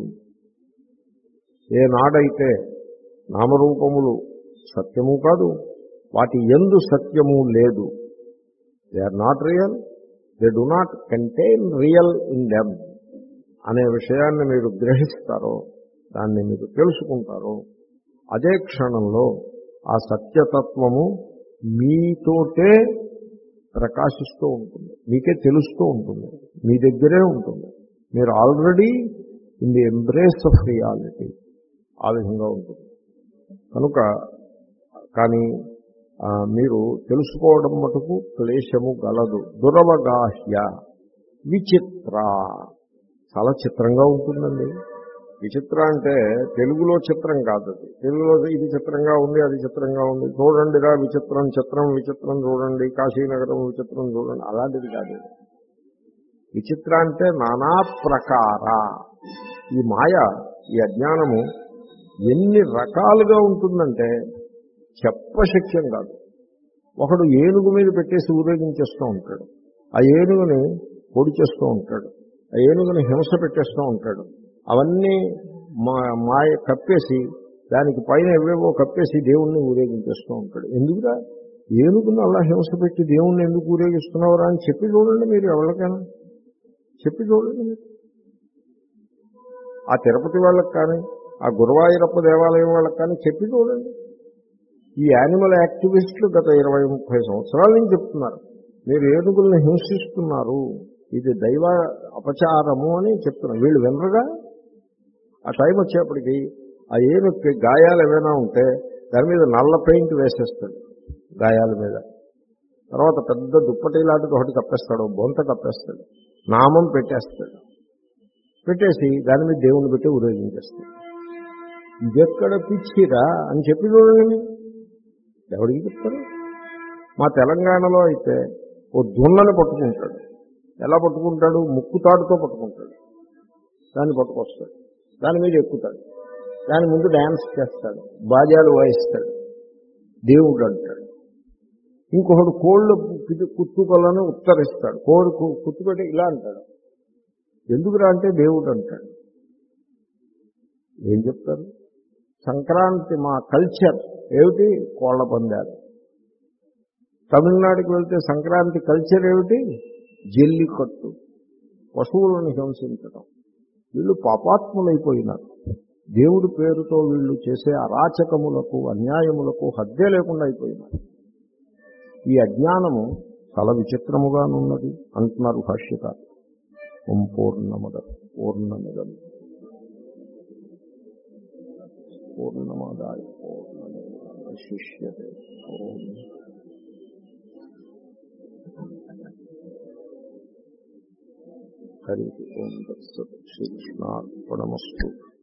ఏనాడైతే నామరూపములు సత్యము కాదు, వాటి యందు సత్యము లేదు, they are not real, they do not contain real in them అనే విషయాన్ని మీరు గ్రహిస్తారో, దాన్ని మీరు తెలుసుకుంటారో, అదే క్షణంలో ఆ సత్యతత్వము మీతోటే ప్రకాశిస్తూ ఉంటుంది, మీకే తెలుస్తూ ఉంటుంది, మీ దగ్గరే ఉంటుంది. మీరు already in the embrace of reality. ఆ విధంగా ఉంటుంది. కనుక కానీ మీరు తెలుసుకోవడం మటుకు క్లేశము గలదు. దురవగాహ్య విచిత్ర. చాలా చిత్రంగా ఉంటుందండి. విచిత్ర అంటే తెలుగులో చిత్రం కాదు. అది తెలుగులో ఇది చిత్రంగా ఉంది, అది చిత్రంగా ఉంది, చూడండిరా విచిత్రం, చిత్రం విచిత్రం చూడండి, కాశీనగరం విచిత్రం చూడండి, అలాంటిది కాదు. విచిత్ర అంటే నానా ప్రకార. ఈ మాయ, ఈ అజ్ఞానము ఎన్ని రకాలుగా ఉంటుందంటే చెప్పశక్యం కాదు. ఒకడు ఏనుగు మీద పెట్టేసి ఊరేగించేస్తూ ఉంటాడు, ఆ ఏనుగుని పొడి చేస్తూ ఉంటాడు, ఆ ఏనుగుని హింస పెట్టేస్తూ ఉంటాడు. అవన్నీ మా మాయ కప్పేసి దానికి పైన ఏవేవో కప్పేసి దేవుణ్ణి ఊరేగించేస్తూ ఉంటాడు. ఎందుకురా ఏనుగుని అలా హింస పెట్టి దేవుణ్ణి ఎందుకు ఊరేగిస్తున్నావురా అని చెప్పి చూడండి. మీరు ఎవరికైనా చెప్పి చూడండి. మీరు ఆ తిరుపతి వాళ్ళకి కానీ ఆ గురువాయూరప్ప దేవాలయం వాళ్ళకి కానీ చెప్పి చూడండి. ఈ యానిమల్ యాక్టివిస్టులు గత ఇరవై ముప్పై సంవత్సరాల నుంచి చెప్తున్నారు, మీరు ఏనుగుల్ని హింసిస్తున్నారు, ఇది దైవ అపచారము అని చెప్తున్నారు. వీళ్ళు వినరుగా. ఆ టైం వచ్చేప్పటికి ఆ ఏనుగుకి గాయాలు ఏమైనా ఉంటే దాని మీద నల్ల పెయింట్ వేసేస్తాడు గాయాల మీద. తర్వాత పెద్ద దుప్పటి లాంటిది ఒకటి కప్పేస్తాడు, బొంత కప్పేస్తాడు, నామం పెట్టేస్తాడు, పెట్టేసి దాని మీద దేవుని పెట్టి ఊరేగించేస్తాడు. ఇదెక్కడ పిచ్చిరా అని చెప్పి చూడండి. ఎవరికి చెప్తారు? మా తెలంగాణలో అయితే ఓ దున్నని పట్టుకుంటాడు. ఎలా పట్టుకుంటాడు? ముక్కుతాడుతో పట్టుకుంటాడు. దాన్ని పట్టుకొస్తాడు, దాని మీద ఎక్కుతాడు, దాని ముందు డ్యాన్స్ చేస్తాడు, బాజాలు వాయిస్తాడు, దేవుడు అంటాడు. ఇంకొకడు కోళ్ళు కుత్తుకలను ఉత్తరిస్తాడు, కోడి కుత్తుపెట్టి ఇలా అంటాడు. ఎందుకురా అంటే దేవుడు అంటాడు. ఏం చెప్తారు? సంక్రాంతి మా కల్చర్ ఏమిటి? కోళ్ల పందాలు. తమిళనాడుకి వెళ్తే సంక్రాంతి కల్చర్ ఏమిటి? జల్లికట్టు, పశువులను హింసించడం. వీళ్ళు పాపాత్ములైపోయినారు. దేవుడి పేరుతో వీళ్ళు చేసే అరాచకములకు, అన్యాయములకు హద్దే లేకుండా అయిపోయినారు. ఈ అజ్ఞానము చాలా విచిత్రముగానున్నది అంటున్నారు భాష్యకారు. ఓం పూర్ణమద పూర్ణమిదం పూర్ణమాదాయ పూర్ణమేవాశిష్యతే విశిష్యతే. ఓం హరి ఓం తత్సత్. శ్రీకృష్ణార్పణమస్తు.